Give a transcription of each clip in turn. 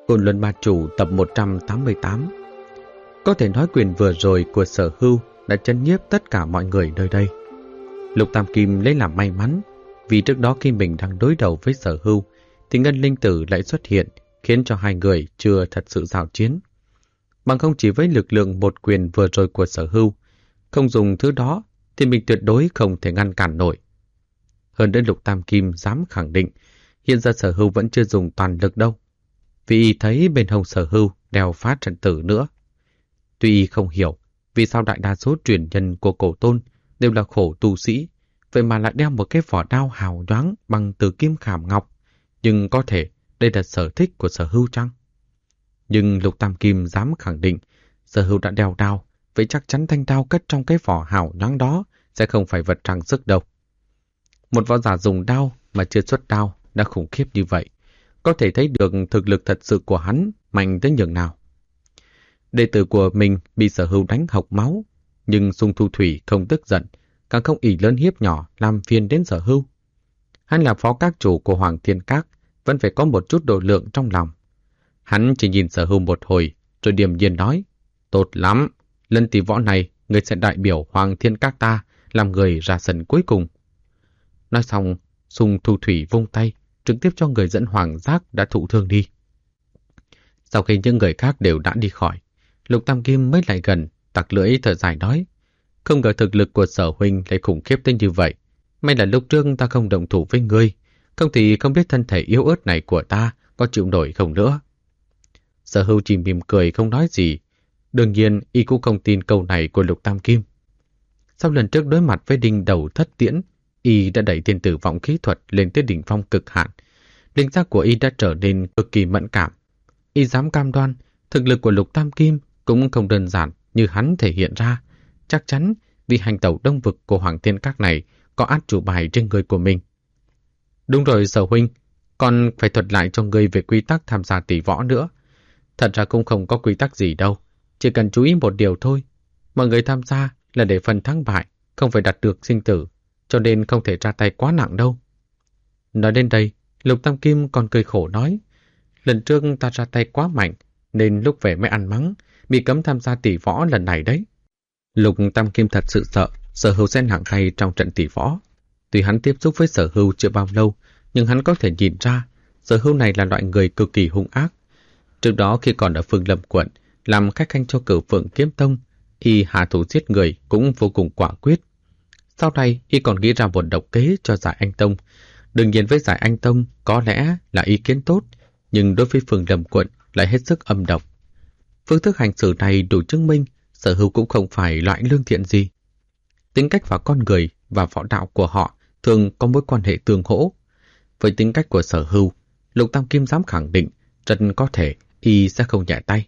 Côn Luân Ma Chủ tập 188. Có thể nói quyền vừa rồi của Sở Hưu đã chấn nhiếp tất cả mọi người nơi đây. Lục Tam Kim lấy làm may mắn, vì trước đó khi mình đang đối đầu với Sở Hưu thì Ngân Linh Tử lại xuất hiện, khiến cho hai người chưa thật sự giao chiến. Bằng không chỉ với lực lượng một quyền vừa rồi của Sở Hưu, không dùng thứ đó thì mình tuyệt đối không thể ngăn cản nổi. Hơn nữa Lục Tam Kim dám khẳng định, hiện giờ Sở Hưu vẫn chưa dùng toàn lực đâu, vì y thấy bên hông Sở Hưu đeo phá trận tử nữa. Tuy y không hiểu vì sao đại đa số truyền nhân của Cổ Tôn đều là khổ tu sĩ, vậy mà lại đeo một cái vỏ đao hào nhoáng bằng từ kim khảm ngọc, nhưng có thể đây là sở thích của Sở Hưu chăng? Nhưng Lục Tam Kim dám khẳng định Sở Hưu đã đeo đao, vậy chắc chắn thanh đao cất trong cái vỏ hào nhoáng đó sẽ không phải vật trang sức đâu. Một võ giả dùng đao mà chưa xuất đao đã khủng khiếp như vậy, có thể thấy được thực lực thật sự của hắn mạnh tới nhường nào. Đệ tử của mình bị Sở Hưu đánh hộc máu, nhưng Sung Thu Thủy không tức giận, càng không ỷ lớn hiếp nhỏ làm phiền đến Sở Hưu. Hắn là phó các chủ của Hoàng Thiên Các, vẫn phải có một chút độ lượng trong lòng. Hắn chỉ nhìn Sở Hưu một hồi, rồi điềm nhiên nói: "Tốt lắm, lần tỷ võ này, người sẽ đại biểu Hoàng Thiên Các ta làm người ra sân cuối cùng." Nói xong, Sung Thu Thủy vung tay, trực tiếp cho người dẫn Hoàng Giác đã thụ thương đi. Sau khi những người khác đều đã đi khỏi, Lục Tam Kim mới lại gần, tặc lưỡi thở dài nói: "Không ngờ thực lực của Sở huynh lại khủng khiếp tới như vậy. May là lúc trước ta không động thủ với ngươi, không thì không biết thân thể yếu ớt này của ta có chịu nổi không nữa." Sở Hưu chỉ mỉm cười không nói gì. Đương nhiên, y cũng không tin câu này của Lục Tam Kim. Sau lần trước đối mặt với Đinh Đầu Thất Tiễn, y đã đẩy thiên tử vọng khí thuật lên tới đỉnh phong cực hạn. Linh giác của y đã trở nên cực kỳ mẫn cảm. Y dám cam đoan, thực lực của Lục Tam Kim cũng không đơn giản như hắn thể hiện ra. Chắc chắn vì hành tẩu đông vực của Hoàng Thiên Các này có át chủ bài trên người của mình. Đúng rồi Sở huynh, còn phải thuật lại cho ngươi về quy tắc tham gia tỷ võ nữa. Thật ra cũng không có quy tắc gì đâu, chỉ cần chú ý một điều thôi. Mọi người tham gia là để phần thắng bại, không phải đặt được sinh tử, cho nên không thể ra tay quá nặng đâu. Nói đến đây, Lục Tam Kim còn cười khổ nói: "Lần trước ta ra tay quá mạnh, nên lúc về mới ăn mắng, bị cấm tham gia tỷ võ lần này đấy." Lục Tam Kim thật sự sợ Sở Hưu sẽ nặng tay trong trận tỷ võ. Tuy hắn tiếp xúc với Sở Hưu chưa bao lâu, nhưng hắn có thể nhìn ra Sở Hưu này là loại người cực kỳ hung ác. Trước đó khi còn ở Phương Lâm quận làm khách khanh cho Cửu Phượng Kiếm Tông, y hạ thủ giết người cũng vô cùng quả quyết. Sau này y còn nghĩ ra một độc kế cho Giải Anh Tông. Đương nhiên với Giải Anh Tông có lẽ là ý kiến tốt, nhưng đối với Phương Lâm quận lại hết sức âm độc. Phương thức hành xử này đủ chứng minh Sở Hưu cũng không phải loại lương thiện gì. Tính cách và con người và võ đạo của họ thường có mối quan hệ tương hỗ. Với tính cách của Sở Hưu, Lục Tam Kim dám khẳng định rất có thể y sẽ không nhẹ tay.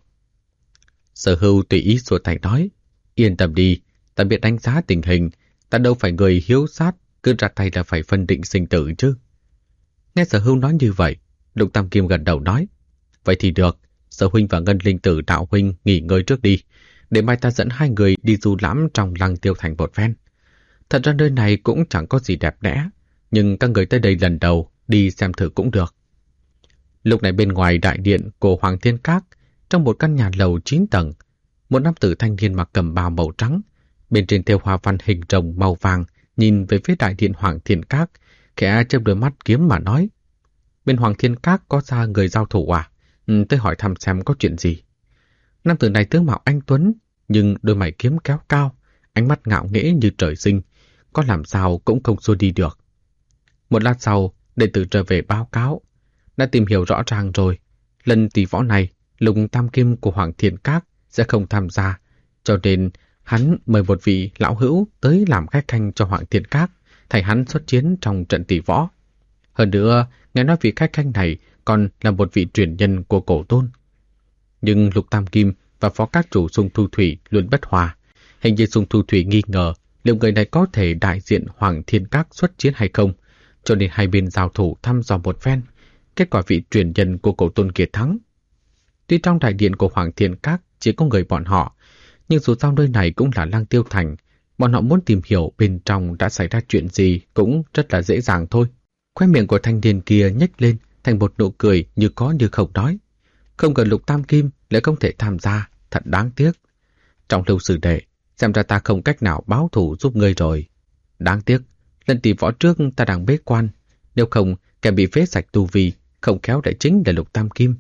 Sở Hưu tùy ý xua tay nói: "Yên tâm đi, ta biết đánh giá tình hình, ta đâu phải người hiếu sát, cứ ra tay là phải phân định sinh tử chứ." Nghe Sở Hưu nói như vậy, Lục Tam Kim gật đầu nói: "Vậy thì được, Sở huynh và Ngân Linh Tử đạo huynh nghỉ ngơi trước đi, để mai ta dẫn hai người đi du lãm trong Lăng Tiêu Thành một phen. Thật ra nơi này cũng chẳng có gì đẹp đẽ, nhưng các người tới đây lần đầu, đi xem thử cũng được." Lúc này bên ngoài đại điện của Hoàng Thiên Các, trong một căn nhà lầu 9 tầng, một nam tử thanh niên mặc cẩm bào màu trắng, bên trên thêu hoa văn hình rồng màu vàng, nhìn về phía đại điện Hoàng Thiên Các, khẽ chớp đôi mắt kiếm mà nói: "Bên Hoàng Thiên Các có ra người giao thủ à? Tới hỏi thăm xem có chuyện gì." Nam tử này tướng mạo anh tuấn, nhưng đôi mày kiếm kéo cao, ánh mắt ngạo nghễ như trời sinh, có làm sao cũng không xua đi được. Một lát sau, đệ tử trở về báo cáo: "Đã tìm hiểu rõ ràng rồi, lần tỷ võ này Lục Tam Kim của Hoàng Thiên Các sẽ không tham gia, cho nên hắn mời một vị lão hữu tới làm khách khanh cho Hoàng Thiên Các, thay hắn xuất chiến trong trận tỷ võ. Hơn nữa, nghe nói vị khách khanh này còn là một vị truyền nhân của Cổ Tôn." Nhưng Lục Tam Kim và phó các chủ Sung Thu Thủy luôn bất hòa. Hình như Sung Thu Thủy nghi ngờ liệu người này có thể đại diện Hoàng Thiên Các xuất chiến hay không, cho nên hai bên giao thủ thăm dò một phen. Kết quả vị truyền nhân của Cổ Tôn kia thắng. Tuy trong đại điện của Hoàng Thiên Các chỉ có người bọn họ, nhưng dù sao nơi này cũng là Lăng Tiêu Thành, bọn họ muốn tìm hiểu bên trong đã xảy ra chuyện gì cũng rất là dễ dàng thôi. Khóe miệng của thanh niên kia nhếch lên thành một nụ cười như có như không nói: Không ngờ Lục Tam Kim lại không thể tham gia, thật đáng tiếc. Trong Lưu sư đệ, xem ra ta không cách nào báo thù giúp ngươi rồi. Đáng tiếc, lần tỷ võ trước ta đang bế quan, nếu không kẻ bị phế sạch tu vi, không khéo lại chính là Lục Tam Kim.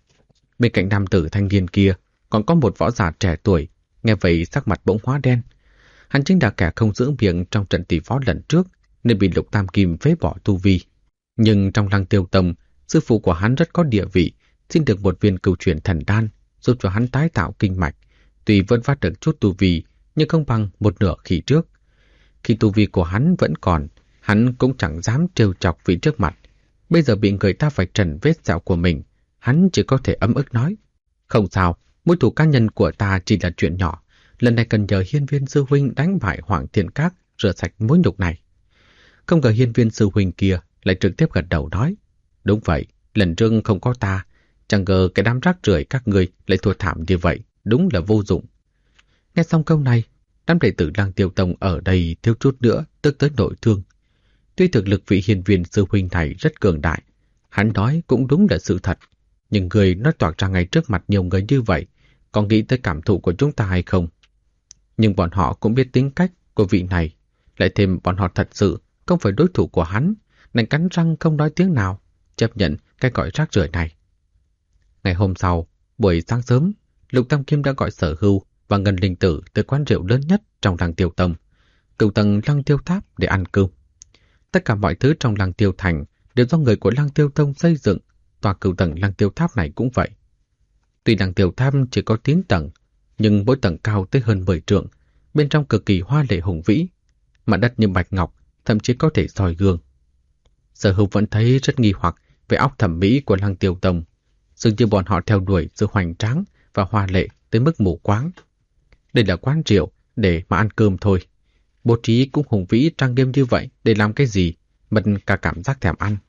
Bên cạnh nam tử thanh niên kia còn có một võ giả trẻ tuổi, nghe vậy sắc mặt bỗng hóa đen. Hắn chính là kẻ không giữ miệng trong trận tỷ võ lần trước nên bị Lục Tam Kim phế bỏ tu vi. Nhưng trong Lăng Tiêu Tông, sư phụ của hắn rất có địa vị, xin được một viên cửu chuyển thần đan giúp cho hắn tái tạo kinh mạch. Tuy vẫn phát được chút tu vi nhưng không bằng một nửa khi trước. Khi tu vi của hắn vẫn còn, hắn cũng chẳng dám trêu chọc vị trước mặt. Bây giờ bị người ta phải trần vết sẹo của mình, hắn chỉ có thể ấm ức nói: không sao, mối thù cá nhân của ta chỉ là chuyện nhỏ. Lần này cần nhờ Hiên Viên sư huynh đánh bại Hoàng Thiên Các, rửa sạch mối nhục này. Không ngờ Hiên Viên sư huynh kia lại trực tiếp gật đầu nói: đúng vậy, lần trước không có ta, chẳng ngờ cái đám rác rưởi các người lại thua thảm như vậy, đúng là vô dụng. Nghe xong câu này, đám đệ tử Lăng Tiêu Tông ở đây thiếu chút nữa tức tới nội thương. Tuy thực lực vị Hiên Viên sư huynh này rất cường đại, hắn nói cũng đúng là sự thật, nhưng người nói toạc ra ngay trước mặt nhiều người như vậy, có nghĩ tới cảm thụ của chúng ta hay không? Nhưng bọn họ cũng biết tính cách của vị này, lại thêm bọn họ thật sự không phải đối thủ của hắn, nên cắn răng không nói tiếng nào, chấp nhận cái gọi rác rưởi này. Ngày hôm sau, buổi sáng sớm, Lục Tam Kim đã gọi Sở Hưu và Ngân Linh Tử tới quán rượu lớn nhất trong Lăng Tiêu Tông, cửu tầng Lăng Tiêu Tháp, để ăn cơm. Tất cả mọi thứ trong Lăng Tiêu Thành đều do người của Lăng Tiêu Tông xây dựng, tòa cửu tầng Lăng Tiêu Tháp này cũng vậy. Tuy Lăng Tiêu Tháp chỉ có 9 tầng, nhưng mỗi tầng cao tới hơn 10 trượng, bên trong cực kỳ hoa lệ hùng vĩ, mặt đất như bạch ngọc, thậm chí có thể soi gương. Sở Hưu vẫn thấy rất nghi hoặc về óc thẩm mỹ của Lăng Tiêu Tông, dường như bọn họ theo đuổi sự hoành tráng và hoa lệ tới mức mù quáng. Đây là quán rượu để mà ăn cơm thôi, bố trí cũng hùng vĩ trang nghiêm như vậy để làm cái gì, mất cả cảm giác thèm ăn.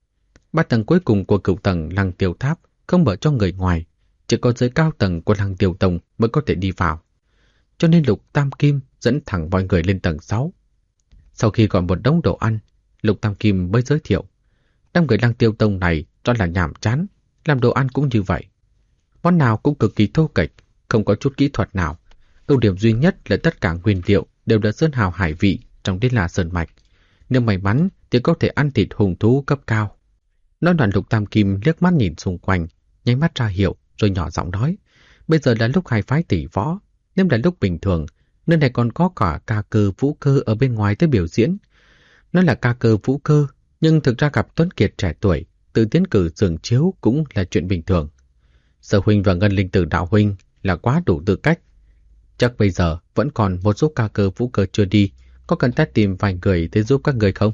3 tầng cuối cùng của cửu tầng Lăng Tiêu Tháp không mở cho người ngoài, chỉ có giới cao tầng của Lăng Tiêu Tông mới có thể đi vào. Cho nên Lục Tam Kim dẫn thẳng mọi người lên tầng 6. Sau khi gọi một đống đồ ăn, Lục Tam Kim mới giới thiệu: đám người Lăng Tiêu Tông này rõ là nhàm chán, làm đồ ăn cũng như vậy. Món nào cũng cực kỳ thô kệch, không có chút kỹ thuật nào. Ưu điểm duy nhất là tất cả nguyên liệu đều là sơn hào hải vị trong Đế La Sơn Mạch. Nếu may mắn thì có thể ăn thịt hùng thú cấp cao. Nói đoạn Lục Tam Kim liếc mắt nhìn xung quanh, nháy mắt ra hiệu rồi nhỏ giọng nói: bây giờ là lúc hai phái tỷ võ, nếu là lúc bình thường, nơi này còn có cả ca cơ vũ cơ ở bên ngoài tới biểu diễn. Nói là ca cơ vũ cơ, nhưng thực ra gặp Tuấn Kiệt trẻ tuổi tự tiến cử giường chiếu cũng là chuyện bình thường. Sở huynh và Ngân Linh Tử đạo huynh là quá đủ tư cách. Chắc bây giờ vẫn còn một số ca cơ vũ cơ chưa đi, có cần ta tìm vài người tới giúp các người không?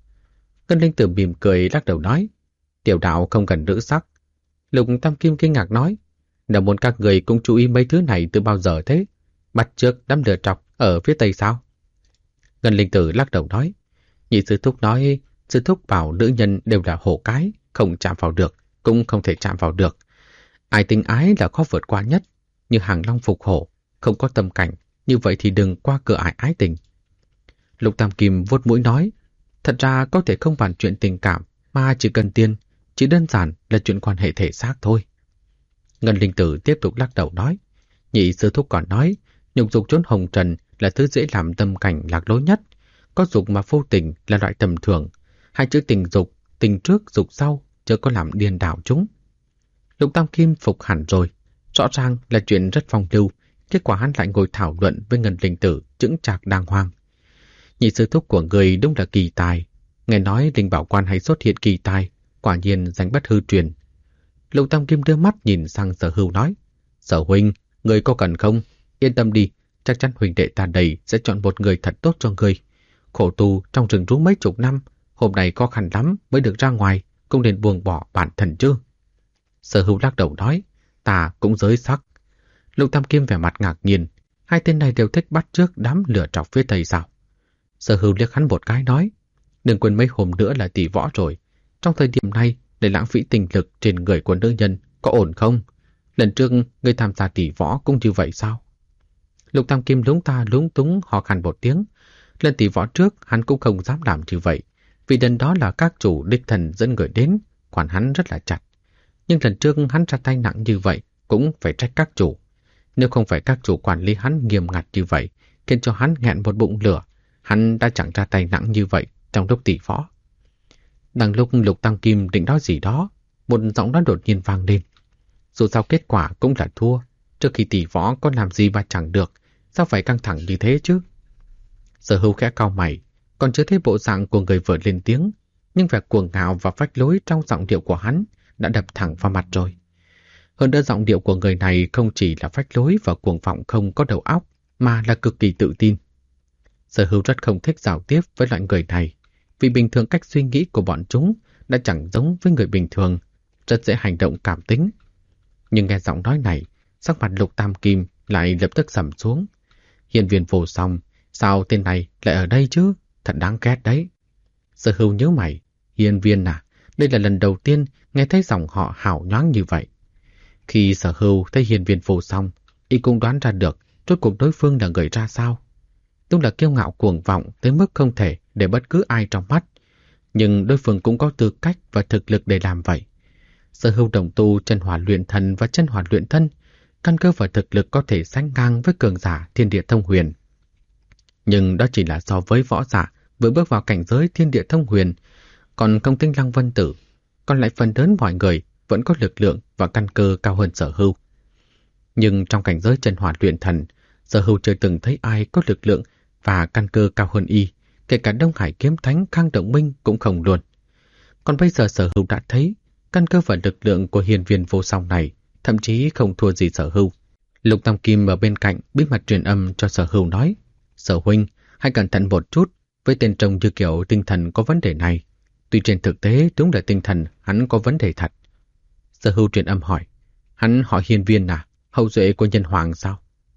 Ngân Linh Tử mỉm cười lắc đầu nói: tiểu đạo không cần nữ sắc. Lục Tam Kim kinh ngạc nói: đã muốn các người cũng chú ý mấy thứ này từ bao giờ thế? Bắt trước đám lửa trọc ở phía tây sao? Ngân Linh Tử lắc đầu nói: nhị sư thúc nói, sư thúc bảo nữ nhân đều là hổ cái, không chạm vào được, cũng không thể chạm vào được. Ai tình ái là khó vượt qua nhất, như hàng long phục hổ, không có tâm cảnh, như vậy thì đừng qua cửa ải ái tình. Lục Tam Kim vuốt mũi nói: thật ra có thể không bàn chuyện tình cảm, mà chỉ cần tiền, chỉ đơn giản là chuyện quan hệ thể xác thôi. Ngân Linh Tử tiếp tục lắc đầu nói: nhị sư thúc còn nói, nhục dục chốn hồng trần là thứ dễ làm tâm cảnh lạc lối nhất. Có dục mà vô tình là loại tầm thường. Hai chữ tình dục, tình trước dục sau, chớ có làm điên đảo chúng. Lục Tam Kim phục hẳn rồi. Rõ ràng là chuyện rất phong lưu, kết quả hắn lại ngồi thảo luận với Ngân Linh Tử chững chạc đàng hoàng. Nhị sư thúc của người đúng là kỳ tài. Nghe nói Linh Bảo Quan hay xuất hiện kỳ tài, quả nhiên danh bất hư truyền. Lục Tam Kim đưa mắt nhìn sang Sở Hưu nói: Sở huynh, người có cần không? Yên tâm đi, chắc chắn huynh đệ ta đây sẽ chọn một người thật tốt cho người. Khổ tù trong rừng rú mấy chục năm, hôm nay khó khăn lắm mới được ra ngoài, cũng nên buông bỏ bản thân chứ. Sở Hưu lắc đầu nói: ta cũng giới sắc. Lục Tam Kim vẻ mặt ngạc nhiên, hai tên này đều thích bắt chước đám lửa trọc phía tây sao? Sở Hưu liếc hắn một cái nói: đừng quên mấy hôm nữa là tỷ võ rồi, trong thời điểm này để lãng phí tình lực trên người của nữ nhân có ổn không? Lần trước người tham gia tỷ võ cũng như vậy sao? Lục Tam Kim lúng túng ho khan một tiếng. Lần tỷ võ trước hắn cũng không dám làm như vậy, vì lần đó là các chủ đích thần dẫn người đến, quản hắn rất là chặt. Nhưng lần trước hắn ra tay nặng như vậy cũng phải trách các chủ. Nếu không phải các chủ quản lý hắn nghiêm ngặt như vậy, khiến cho hắn nghẹn một bụng lửa, hắn đã chẳng ra tay nặng như vậy trong lúc tỷ võ. Đang lúc Lục Tam Kim định nói gì đó, một giọng nói đột nhiên vang lên. Dù sao kết quả cũng là thua, trước khi tỷ võ có làm gì mà chẳng được, sao phải căng thẳng như thế chứ? Sở Hưu khẽ cau mày, còn chưa thấy bộ dạng của người vừa lên tiếng, nhưng vẻ cuồng ngạo và phách lối trong giọng điệu của hắn đã đập thẳng vào mặt rồi. Hơn nữa giọng điệu của người này không chỉ là phách lối và cuồng vọng không có đầu óc, mà là cực kỳ tự tin. Sở Hưu rất không thích giao tiếp với loại người này, vì bình thường cách suy nghĩ của bọn chúng đã chẳng giống với người bình thường, rất dễ hành động cảm tính. Nhưng nghe giọng nói này, sắc mặt Lục Tam Kim lại lập tức sầm xuống. Hiên Viên Vô Song, sao tên này lại ở đây chứ? Thật đáng ghét đấy. Sở Hưu nhớ mày, Hiên Viên à, đây là lần đầu tiên nghe thấy dòng họ hào nhoáng như vậy. Khi Sở Hưu thấy Hiên Viên Vô Song, y cũng đoán ra được rốt cuộc đối phương là người ra sao. Đúng là kiêu ngạo cuồng vọng tới mức không thể để bất cứ ai trong mắt, nhưng đối phương cũng có tư cách và thực lực để làm vậy. Sở Hưu đồng tu chân hỏa luyện thần và chân hỏa luyện thân, căn cơ và thực lực có thể sánh ngang với cường giả thiên địa thông huyền. Nhưng đó chỉ là so với võ giả vừa bước vào cảnh giới thiên địa thông huyền, còn Công Tinh Lăng Vân Tử, còn lại phần lớn mọi người vẫn có lực lượng và căn cơ cao hơn Sở Hưu. Nhưng trong cảnh giới chân hỏa luyện thần, Sở Hưu chưa từng thấy ai có lực lượng và căn cơ cao hơn y, kể cả Đông Hải Kiếm Thánh Khang Động Minh cũng không luôn. Còn bây giờ Sở Hưu đã thấy căn cơ và lực lượng của Hiên Viên Vô Song này thậm chí không thua gì Sở Hưu. Lục Tam Kim ở bên cạnh bí mật truyền âm cho Sở Hưu nói: Sở huynh, hãy cẩn thận một chút với tên trông như kiểu tinh thần có vấn đề này. Tuy trên thực tế đúng là tinh thần hắn có vấn đề thật. Sở Hưu truyền âm hỏi: hắn họ Hiên Viên à, hậu duệ của nhân hoàng sao?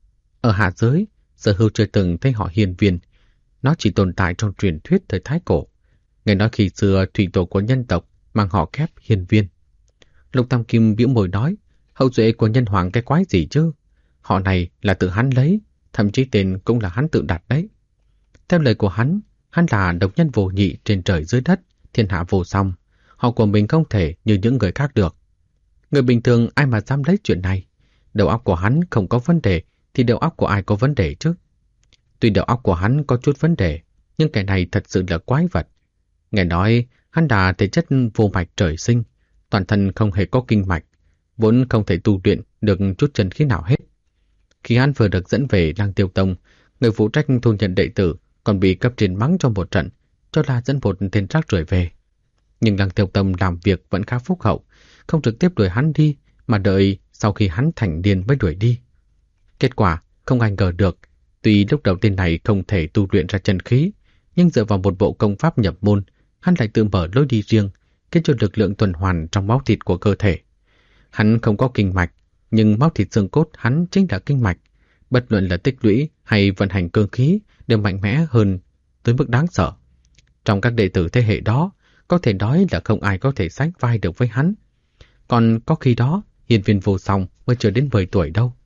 Ở hạ giới, Sở Hưu chưa từng thấy họ Hiên Viên. Nó chỉ tồn tại trong truyền thuyết thời Thái Cổ. Nghe nói khi xưa thủy tổ của nhân tộc mang họ kép Hiên Viên. Lục Tam Kim bĩu môi nói: hậu duệ của nhân hoàng cái quái gì chứ? Họ này là tự hắn lấy, thậm chí tên cũng là hắn tự đặt đấy. Theo lời của hắn là độc nhân vô nhị trên trời dưới đất, thiên hạ vô song. Họ của mình không thể như những người khác được. Người bình thường ai mà dám lấy chuyện này? Đầu óc của hắn không có vấn đề thì đầu óc của ai có vấn đề chứ? Tuy đầu óc của hắn có chút vấn đề, nhưng cái này thật sự là quái vật. Nghe nói hắn là thể chất vô mạch trời sinh, toàn thân không hề có kinh mạch, vốn không thể tu luyện được chút chân khí nào hết. Khi hắn vừa được dẫn về Lăng Tiêu Tông, người phụ trách thu nhận đệ tử còn bị cấp trên mắng cho một trận, cho là dẫn một tên rác rưởi về. Nhưng Lăng Tiêu Tông làm việc vẫn khá phúc hậu, không trực tiếp đuổi hắn đi, mà đợi sau khi hắn thành niên mới đuổi đi. Kết quả không ai ngờ được, tuy lúc đầu tên này không thể tu luyện ra chân khí, nhưng dựa vào một bộ công pháp nhập môn, hắn lại tự mở lối đi riêng, khiến cho lực lượng tuần hoàn trong máu thịt của cơ thể. Hắn không có kinh mạch, nhưng máu thịt xương cốt hắn chính là kinh mạch. Bất luận là tích lũy hay vận hành cơ khí đều mạnh mẽ hơn tới mức đáng sợ. Trong các đệ tử thế hệ đó, có thể nói là không ai có thể sánh vai được với hắn. Còn có khi đó, Hiên Viên Vô Song mới chưa đến 10 tuổi đâu.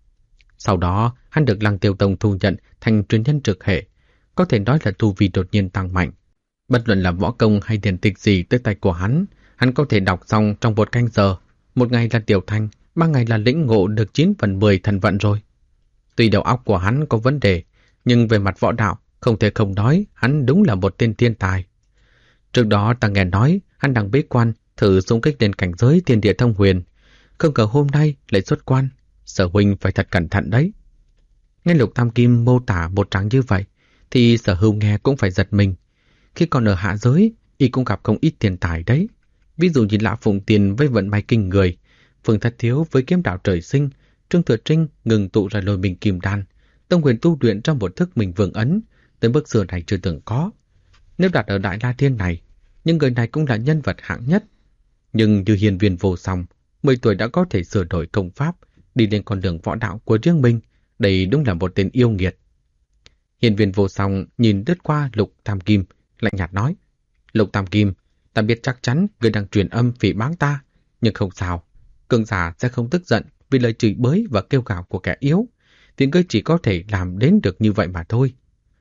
Sau đó, hắn được Lăng Tiêu Tông thu nhận thành truyền nhân trực hệ, có thể nói là tu vi đột nhiên tăng mạnh. Bất luận là võ công hay điển tịch gì tới tay của hắn có thể đọc xong trong 1 canh giờ. 1 ngày là tiểu thành, 3 ngày là lĩnh ngộ được 9 phần 10 thần vận rồi. Tuy đầu óc của hắn có vấn đề, nhưng về mặt võ đạo, không thể không nói hắn đúng là một tên thiên tài. Trước đó ta nghe nói hắn đang bế quan thử xung kích lên cảnh giới thiên địa thông huyền, không ngờ hôm nay lại xuất quan. Sở huynh phải thật cẩn thận đấy. Nghe Lục Tam Kim mô tả một tràng như vậy, thì Sở Hưu nghe cũng phải giật mình. Khi còn ở hạ giới, y cũng gặp không ít thiên tài đấy. Ví dụ như Lã Phụng Tiền với vận may kinh người, Phương Thất Thiếu với kiếm đạo trời sinh, Trương Thừa Trinh ngừng tụ ra Lôi Minh Kim Đan, Tông Huyền tu luyện trong một thức mình vương ấn, tới mức xưa này chưa từng có. Nếu đặt ở Đại La Thiên này, những người này cũng là nhân vật hạng nhất. Nhưng như Hiên Viên Vô Song, 10 tuổi đã có thể sửa đổi công pháp, đi lên con đường võ đạo của riêng mình, đây đúng là một tên yêu nghiệt. Hiên Viên Vô Song nhìn lướt qua Lục Tam Kim, lạnh nhạt nói: Lục Tam Kim, ta biết chắc chắn người đang truyền âm phỉ báng ta, nhưng không sao, cường giả sẽ không tức giận vì lời chửi bới và kêu gào của kẻ yếu, thì ngươi chỉ có thể làm đến được như vậy mà thôi.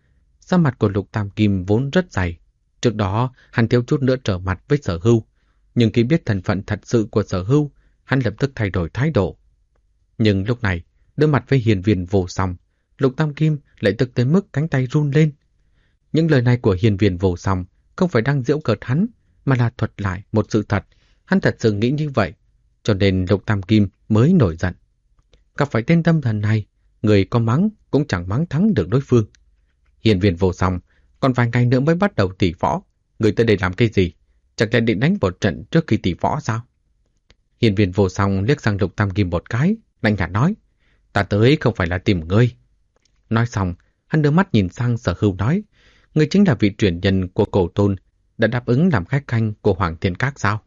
Da mặt của Lục Tam Kim vốn rất dày, trước đó hắn thiếu chút nữa trở mặt với Sở Hưu, nhưng khi biết thân phận thật sự của Sở Hưu, hắn lập tức thay đổi thái độ. Nhưng lúc này, đối mặt với Hiên Viên Vô Song, Lục Tam Kim lại tức tới mức cánh tay run lên. Những lời này của Hiên Viên Vô Song không phải đang giễu cợt hắn, mà là thuật lại một sự thật. Hắn thật sự nghĩ như vậy, cho nên Lục Tam Kim mới nổi giận. Gặp phải tên tâm thần này, người có mắng cũng chẳng mắng thắng được đối phương. Hiên Viên Vô Song, còn vài ngày nữa mới bắt đầu tỷ võ, người tới đây làm cái gì? Chẳng lẽ định đánh một trận trước khi tỷ võ sao? Hiên Viên Vô Song liếc sang Lục Tam Kim một cái, lạnh nhạt nói, ta tới không phải là tìm ngươi. Nói xong, hắn đưa mắt nhìn sang Sở Hưu nói, ngươi chính là vị truyền nhân của Cổ Tôn, đã đáp ứng làm khách khanh của Hoàng Thiên Các sao?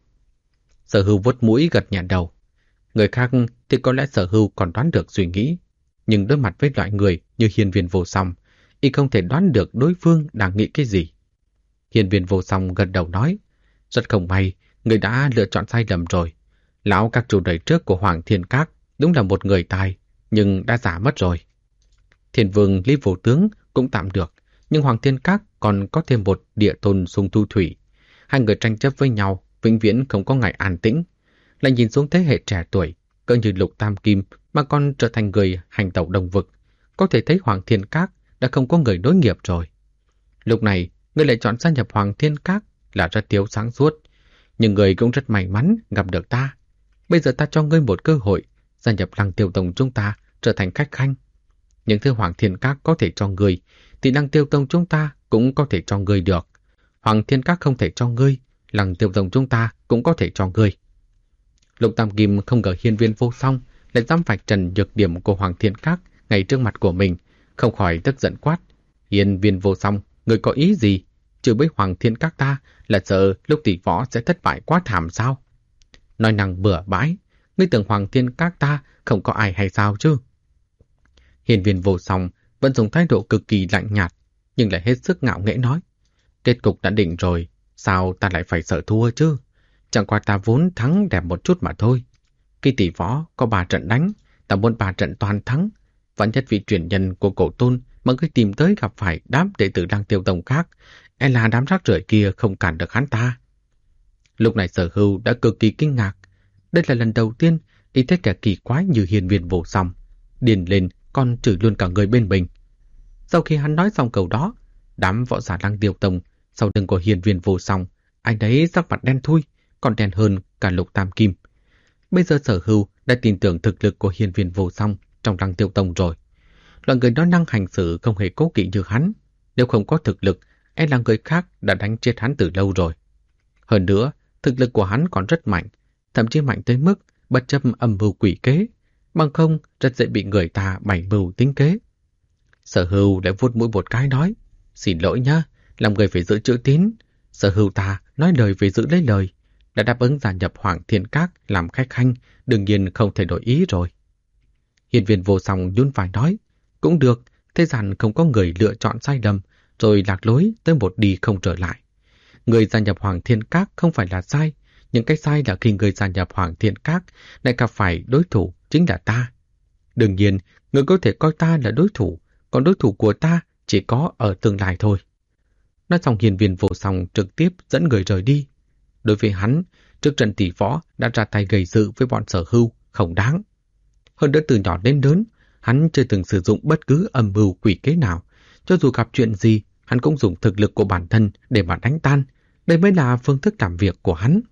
Sở Hưu vuốt mũi gật nhẹ đầu. Người khác thì có lẽ Sở Hưu còn đoán được suy nghĩ, nhưng đối mặt với loại người như Hiên Viên Vô Song, y không thể đoán được đối phương đang nghĩ cái gì. Hiên Viên Vô Song gật đầu nói, rất không may, người đã lựa chọn sai lầm rồi. Lão các chủ đời trước của Hoàng Thiên Các đúng là một người tài, nhưng đã giả mất rồi. Thiên Vương Lý Vô Tướng cũng tạm được, nhưng Hoàng Thiên Các còn có thêm một địa tôn Sung Thu Thủy. Hai người tranh chấp với nhau, vĩnh viễn không có ngày an tĩnh. Lại nhìn xuống thế hệ trẻ tuổi, cỡ như Lục Tam Kim mà còn trở thành người hành tẩu đồng vực, có thể thấy Hoàng Thiên Các đã không có người đối nghiệp rồi. Lúc này, người lại chọn gia nhập Hoàng Thiên Các là rất thiếu sáng suốt, nhưng người cũng rất may mắn gặp được ta. Bây giờ ta cho ngươi một cơ hội, gia nhập Lăng Tiêu Tông chúng ta trở thành khách khanh. Những thứ Hoàng Thiên Các có thể cho ngươi, thì Lăng Tiêu Tông chúng ta cũng có thể cho ngươi được. Hoàng Thiên Các không thể cho ngươi, Lăng Tiêu Tông chúng ta cũng có thể cho ngươi. Lục Tam Kim không ngờ Hiên Viên Vô Song lại dám vạch trần nhược điểm của Hoàng Thiên Các ngay trước mặt của mình, không khỏi tức giận quát. Hiên Viên Vô Song, ngươi có ý gì? Chứ với Hoàng Thiên Các ta là sợ lúc tỷ võ sẽ thất bại quá thảm sao? Nói năng bừa bãi, ngươi tưởng Hoàng Thiên Các ta không có ai hay sao chứ? Hiên Viên Vô Song vẫn dùng thái độ cực kỳ lạnh nhạt, nhưng lại hết sức ngạo nghễ nói. Kết cục đã định rồi, sao ta lại phải sợ thua chứ? Chẳng qua ta vốn thắng đẹp một chút mà thôi. Khi tỷ võ có 3 trận đánh, ta muốn 3 trận toàn thắng. Vạn nhất vị truyền nhân của Cổ Tôn mà ngươi tìm tới gặp phải đám đệ tử Lăng Tiêu Tông khác, e là đám rác rưởi kia không cản được hắn ta. Lúc này Sở Hưu đã cực kỳ kinh ngạc. Đây là lần đầu tiên y thấy kẻ kỳ quái như Hiên Viên Vô Song điên lên còn chửi luôn cả người bên mình. Sau khi hắn nói xong câu đó, đám võ giả Lăng Tiêu Tông sau lưng của Hiên Viên Vô Song, anh ấy sắc mặt đen thui, còn đen hơn cả Lục Tam Kim. Bây giờ Sở Hưu đã tin tưởng thực lực của Hiên Viên Vô Song trong Lăng Tiêu Tông rồi. Loại người nói năng hành xử không hề cố kỵ như hắn, nếu không có thực lực, e là người khác đã đánh chết hắn từ lâu rồi. Hơn nữa, thực lực của hắn còn rất mạnh, thậm chí mạnh tới mức bất chấp âm mưu quỷ kế, bằng không rất dễ bị người ta bày mưu tính kế. Sở Hưu lại vuốt mũi một cái nói, xin lỗi nhá, làm người phải giữ chữ tín. Sở Hưu ta nói lời phải giữ lấy lời, đã đáp ứng gia nhập Hoàng Thiên Các làm khách khanh, đương nhiên không thể đổi ý rồi. Hiên Viên Vô Song nhún vai nói, cũng được, thế gian không có người lựa chọn sai lầm, rồi lạc lối tới một đi không trở lại. Người gia nhập Hoàng Thiên Các không phải là sai, nhưng cái sai là khi người gia nhập Hoàng Thiên Các lại gặp phải đối thủ chính là ta. Đương nhiên, người có thể coi ta là đối thủ, còn đối thủ của ta chỉ có ở tương lai thôi. Nói xong Hiên Viên Vô Song trực tiếp dẫn người rời đi. Đối với hắn, trước trận tỷ võ đã ra tay gây sự với bọn Sở Hưu, không đáng. Hơn nữa từ nhỏ đến lớn, hắn chưa từng sử dụng bất cứ âm mưu quỷ kế nào. Cho dù gặp chuyện gì, hắn cũng dùng thực lực của bản thân để mà đánh tan. Đây mới là phương thức làm việc của hắn.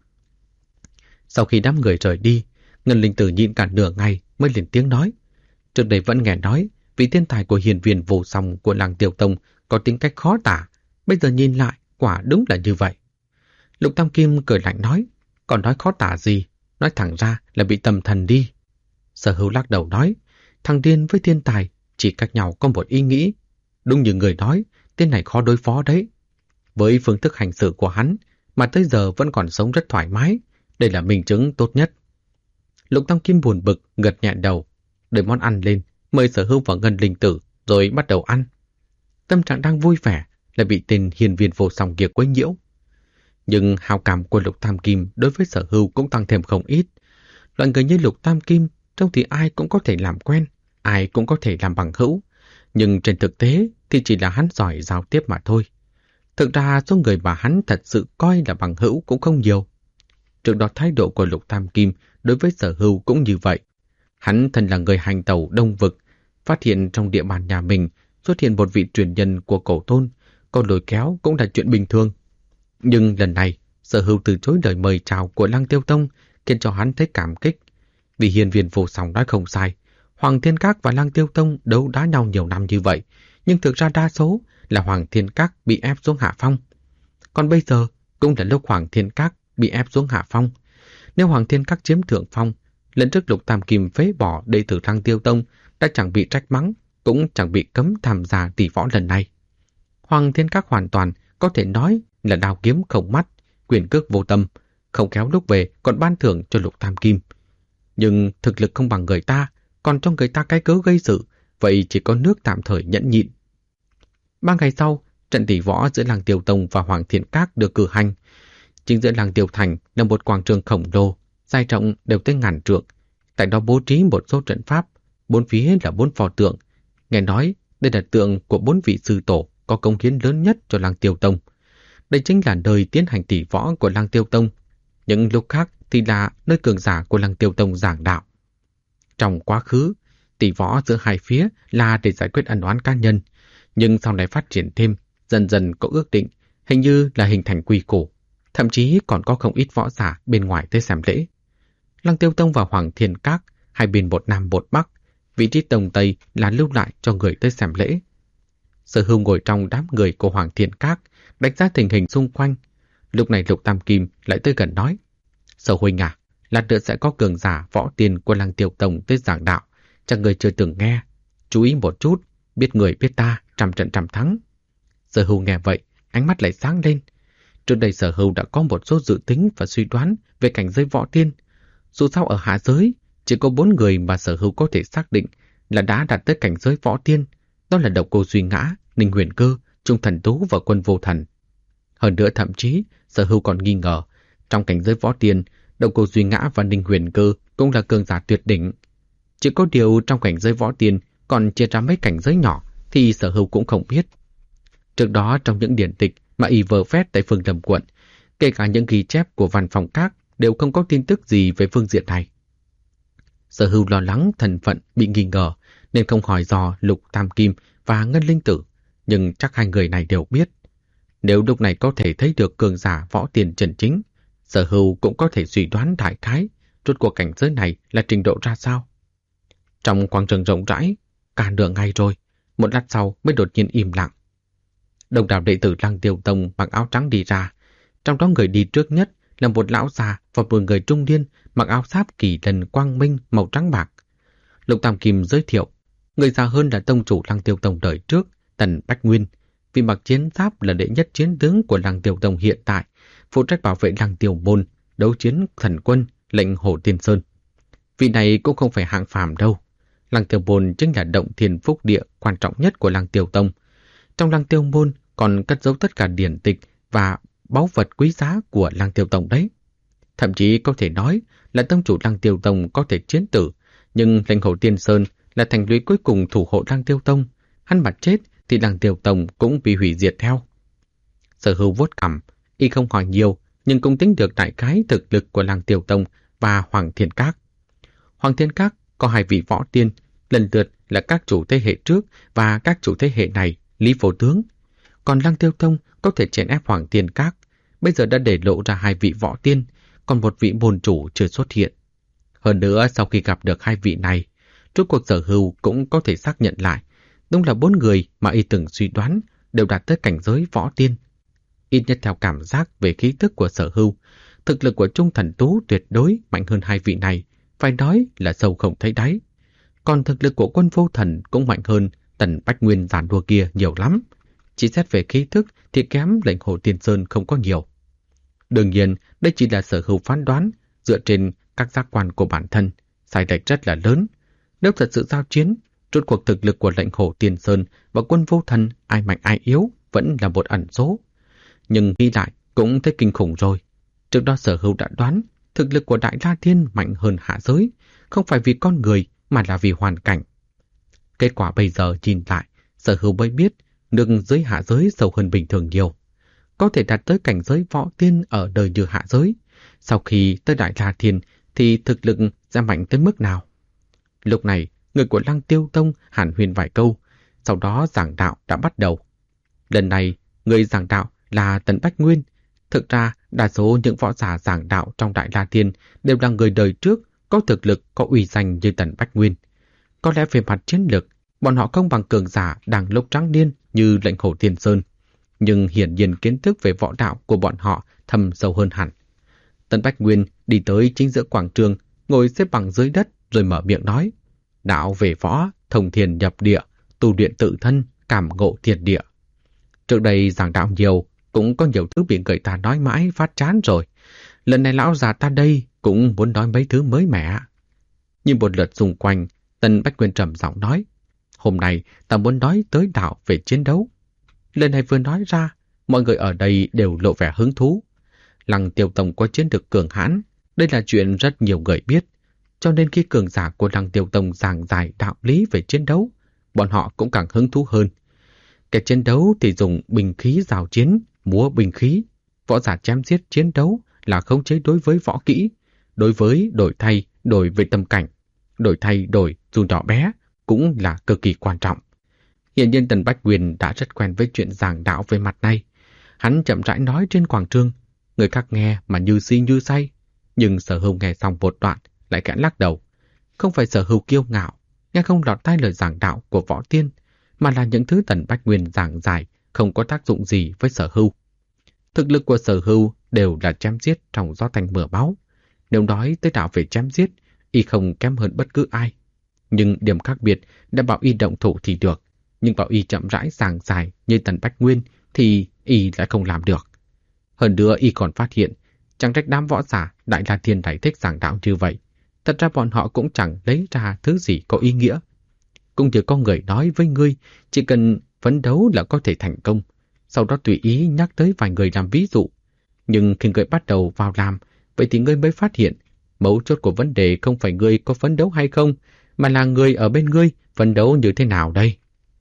Sau khi đám người rời đi, Ngân Linh Tử nhịn cả nửa ngày mới lên tiếng nói. Trước đây vẫn nghe nói, vị thiên tài của Hiên Viên Vô Song của Lăng Tiêu Tông có tính cách khó tả. Bây giờ nhìn lại, quả đúng là như vậy. Lục Tam Kim cười lạnh nói, còn nói khó tả gì, nói thẳng ra là bị tâm thần đi. Sở Hưu lắc đầu nói, thằng điên với thiên tài chỉ cách nhau có một ý nghĩ. Đúng như người nói, tên này khó đối phó đấy. Với phương thức hành xử của hắn mà tới giờ vẫn còn sống rất thoải mái, đây là minh chứng tốt nhất. Lục Tam Kim buồn bực gật nhẹ đầu, đợi món ăn lên, mời Sở Hưu vào Ngân Linh Tử rồi bắt đầu ăn. Tâm trạng đang vui vẻ lại bị tên Hiên Viên Vô Song kia quấy nhiễu. Nhưng hào cảm của Lục Tam Kim đối với Sở Hưu cũng tăng thêm không ít. Loại người như Lục Tam Kim trông thì ai cũng có thể làm quen, ai cũng có thể làm bằng hữu, nhưng trên thực tế thì chỉ là hắn giỏi giao tiếp mà thôi. Thực ra số người mà hắn thật sự coi là bằng hữu cũng không nhiều. Trước đó thái độ của Lục Tam Kim đối với Sở Hưu cũng như vậy. Hắn thân là người hành tẩu Đông Vực, phát hiện trong địa bàn nhà mình xuất hiện một vị truyền nhân của cổ tôn, còn lôi kéo cũng là chuyện bình thường. Nhưng lần này, Sở Hưu từ chối lời mời chào của Lăng Tiêu Tông, khiến cho hắn thấy cảm kích. Vì hiền viên vô song nói không sai, Hoàng Thiên Các và Lăng Tiêu Tông đấu đá nhau nhiều năm như vậy, nhưng thực ra đa số là Hoàng Thiên Các bị ép xuống hạ phong. Còn bây giờ cũng là lúc Hoàng Thiên Các bị ép xuống hạ phong. Nếu Hoàng Thiên Các chiếm thượng phong, lần trước Lục Tam Kim phế bỏ đệ tử Lăng Tiêu Tông đã chẳng bị trách mắng, cũng chẳng bị cấm tham gia tỷ võ lần này. Hoàng Thiên Các hoàn toàn có thể nói là đao kiếm không mắt, quyền cước vô tâm, không khéo lúc về còn ban thưởng cho Lục Tam Kim. Nhưng thực lực không bằng người ta, còn cho người ta cái cớ gây sự, vậy chỉ có nước tạm thời nhẫn nhịn. 3 ngày sau, trận tỷ võ giữa Lăng Tiêu Tông và Hoàng Thiên Các được cử hành. Chính giữa Lăng Tiêu Thành là một quảng trường khổng lồ, dài rộng đều tới ngàn trượng. Tại đó bố trí một số trận pháp, 4 phía là 4 pho tượng. Nghe nói đây là tượng của 4 vị sư tổ có công hiến lớn nhất cho Lăng Tiêu Tông. Đây chính là nơi tiến hành tỷ võ của Lăng Tiêu Tông. Những lúc khác thì là nơi cường giả của Lăng Tiêu Tông giảng đạo. Trong quá khứ, tỷ võ giữa hai phía là để giải quyết ân oán cá nhân, nhưng sau này phát triển thêm, dần dần có ước định, hình như là hình thành quy củ, thậm chí còn có không ít võ giả bên ngoài tới xem lễ. Lăng Tiêu Tông và Hoàng Thiên Các, hai bên một nam một bắc, vị trí đông tây là lưu lại cho người tới xem lễ. Sở Hưu ngồi trong đám người của Hoàng Thiên Các, đánh giá tình hình xung quanh. Lúc này Lục Tam Kim lại tới gần nói: Sở huynh à, lát nữa sẽ có cường giả võ tiên của Lăng Tiêu Tông tới giảng đạo, chắc người chưa từng nghe, chú ý một chút, biết người biết ta, trăm trận trăm thắng. Sở Hưu nghe vậy, ánh mắt lại sáng lên. Trước đây Sở Hưu đã có một số dự tính và suy đoán về cảnh giới võ tiên. Dù sao ở hạ giới, chỉ có 4 người mà Sở Hưu có thể xác định là đã đạt tới cảnh giới võ tiên, đó là Độc Cô Duy Ngã, Ninh Huyền Cơ, Trung Thần Tú và Quân Vô Thần. Hơn nữa thậm chí, Sở Hưu còn nghi ngờ, trong cảnh giới võ tiên, Độc Cô Duy Ngã và Ninh Huyền Cơ cũng là cường giả tuyệt đỉnh. Chỉ có điều trong cảnh giới võ tiên còn chia ra mấy cảnh giới nhỏ thì Sở Hưu cũng không biết. Trước đó trong những điển tịch mà y vơ vét tại Phương Lâm quận, kể cả những ghi chép của Văn Phòng Các đều không có tin tức gì về phương diện này. Sở Hưu lo lắng thân phận bị nghi ngờ nên không hỏi dò Lục Tam Kim và Ngân Linh Tử, nhưng chắc hai người này đều biết. Nếu lúc này có thể thấy được cường giả võ tiên chân chính, Sở Hưu cũng có thể suy đoán đại khái rốt cuộc cảnh giới này là trình độ ra sao. Trong quảng trường rộng rãi, cả nửa ngày rồi, một lát sau mới đột nhiên im lặng. Đông đảo đệ tử Lăng Tiêu Tông mặc áo trắng đi ra, trong đó người đi trước nhất là một lão già và một người trung niên mặc áo giáp kỳ lân quang minh màu trắng bạc. Lục Tam Kim giới thiệu, người già hơn là tông chủ Lăng Tiêu Tông đời trước, Tần Bách Nguyên, vì mặc chiến giáp là đệ nhất chiến tướng của Lăng Tiêu Tông hiện tại, phụ trách bảo vệ Lăng Tiêu Môn, đấu chiến thần quân, lệnh Hổ Tiên Sơn. Vị này cũng không phải hạng phàm đâu. Lăng Tiêu Môn chính là động thiên phúc địa quan trọng nhất của Lăng Tiêu Tông. Trong Lăng Tiêu Môn còn cất giấu tất cả điển tịch và báu vật quý giá của Lăng Tiêu Tông đấy. Thậm chí có thể nói là tông chủ Lăng Tiêu Tông có thể chiến tử, nhưng lệnh Hổ Tiên Sơn là thành lũy cuối cùng thủ hộ Lăng Tiêu Tông. Hắn mà chết thì Lăng Tiêu Tông cũng bị hủy diệt theo. Sở Hưu vuốt cằm, y không hỏi nhiều, nhưng cũng tính được đại khái thực lực của Lăng Tiêu Tông và Hoàng Thiên Các. Hoàng Thiên Các có 2 vị võ tiên, lần lượt là các chủ thế hệ trước và các chủ thế hệ này, Lý Phổ Tướng. Còn Lăng Tiêu Tông có thể chèn ép Hoàng Thiên Các, bây giờ đã để lộ ra 2 vị võ tiên, còn một vị môn chủ chưa xuất hiện. Hơn nữa, sau khi gặp được 2 vị này, rốt cuộc Sở Hưu cũng có thể xác nhận lại, đúng là 4 người mà y từng suy đoán đều đạt tới cảnh giới võ tiên. Ít nhất theo cảm giác về khí tức của Sở Hưu, thực lực của Trung Thần Tú tuyệt đối mạnh hơn 2 vị này, phải nói là sâu không thấy đáy. Còn thực lực của Quân Vô Thần cũng mạnh hơn Tần Bách Nguyên giản đua kia nhiều lắm. Chỉ xét về khí thức thì kém lệnh Hổ Tiên Sơn không có nhiều. Đương nhiên, đây chỉ là Sở Hưu phán đoán dựa trên các giác quan của bản thân, sai lệch rất là lớn. Nếu thật sự giao chiến, rốt cuộc thực lực của lệnh Hổ Tiên Sơn và Quân Vô Thần ai mạnh ai yếu vẫn là một ẩn số. Nhưng nghĩ lại cũng thấy kinh khủng rồi. Trước đó Sở Hưu đã đoán thực lực của Đại La Thiên mạnh hơn hạ giới, không phải vì con người mà là vì hoàn cảnh. Kết quả bây giờ nhìn lại, Sở Hưu mới biết nước dưới hạ giới sâu hơn bình thường nhiều. Có thể đạt tới cảnh giới võ tiên ở đời như hạ giới, sau khi tới Đại La Thiên thì thực lực sẽ mạnh tới mức nào. Lúc này, người của Lăng Tiêu Tông hàn huyên vài câu, sau đó giảng đạo đã bắt đầu. Lần này, người giảng đạo là Tần Bách Nguyên. Thực ra, đa số những võ giả giảng đạo trong Đại La Thiên đều là người đời trước, có thực lực, có uy danh như Tần Bách Nguyên. Có lẽ về mặt chiến lược, bọn họ không bằng cường giả đang lúc trắng niên như Lệnh Hổ Thiên Sơn, nhưng hiển nhiên kiến thức về võ đạo của bọn họ thâm sâu hơn hẳn. Tần Bách Nguyên đi tới chính giữa quảng trường, ngồi xếp bằng dưới đất rồi mở miệng nói: đạo về võ, thông thiên nhập địa, tu luyện tự thân, cảm ngộ thiên địa. Trước đây giảng đạo nhiều, cũng có nhiều thứ bị người ta nói mãi phát chán rồi. Lần này lão già ta đây cũng muốn nói mấy thứ mới mẻ. Nhìn một lượt xung quanh, Tần Bách Nguyên trầm giọng nói: hôm nay ta muốn nói tới đạo về chiến đấu. Lần này vừa nói ra, mọi người ở đây đều lộ vẻ hứng thú. Lăng Tiêu Tông có chiến lược cường hãn, đây là chuyện rất nhiều người biết. Cho nên khi cường giả của Lăng Tiêu Tông giảng giải đạo lý về chiến đấu, bọn họ cũng càng hứng thú hơn. Cái chiến đấu thì dùng binh khí giao chiến, múa binh khí. Võ giả chém giết chiến đấu là khống chế đối với võ kỹ, đối với đổi thay, đổi về tâm cảnh, đổi thay đổi dù nhỏ bé cũng là cực kỳ quan trọng. Hiện nhiên Tần Bách Nguyên đã rất quen với chuyện giảng đạo về mặt này. Hắn chậm rãi nói trên quảng trường, người khác nghe mà như si như say. Nhưng Sở Hưu nghe xong một đoạn lại khẽ lắc đầu. Không phải Sở Hưu kiêu ngạo, nghe không lọt tai lời giảng đạo của võ tiên, mà là những thứ Tần Bách Nguyên giảng giải không có tác dụng gì với Sở Hưu. Thực lực của Sở Hưu đều là chém giết trong gió tanh mưa máu. Nếu nói tới đạo về chém giết, y không kém hơn bất cứ ai. Nhưng điểm khác biệt đã bảo y động thủ thì được, nhưng bảo y chậm rãi giảng giải như Tần Bách Nguyên thì y lại không làm được. Hơn nữa y còn phát hiện, chẳng trách đám võ giả Đại La Thiên này thích giảng đạo như vậy. Thật ra bọn họ cũng chẳng lấy ra thứ gì có ý nghĩa. Cũng như có người nói với ngươi, chỉ cần phấn đấu là có thể thành công. Sau đó tùy ý nhắc tới vài người làm ví dụ. Nhưng khi ngươi bắt đầu vào làm, vậy thì ngươi mới phát hiện, mấu chốt của vấn đề không phải ngươi có phấn đấu hay không, mà là người ở bên ngươi phấn đấu như thế nào đây.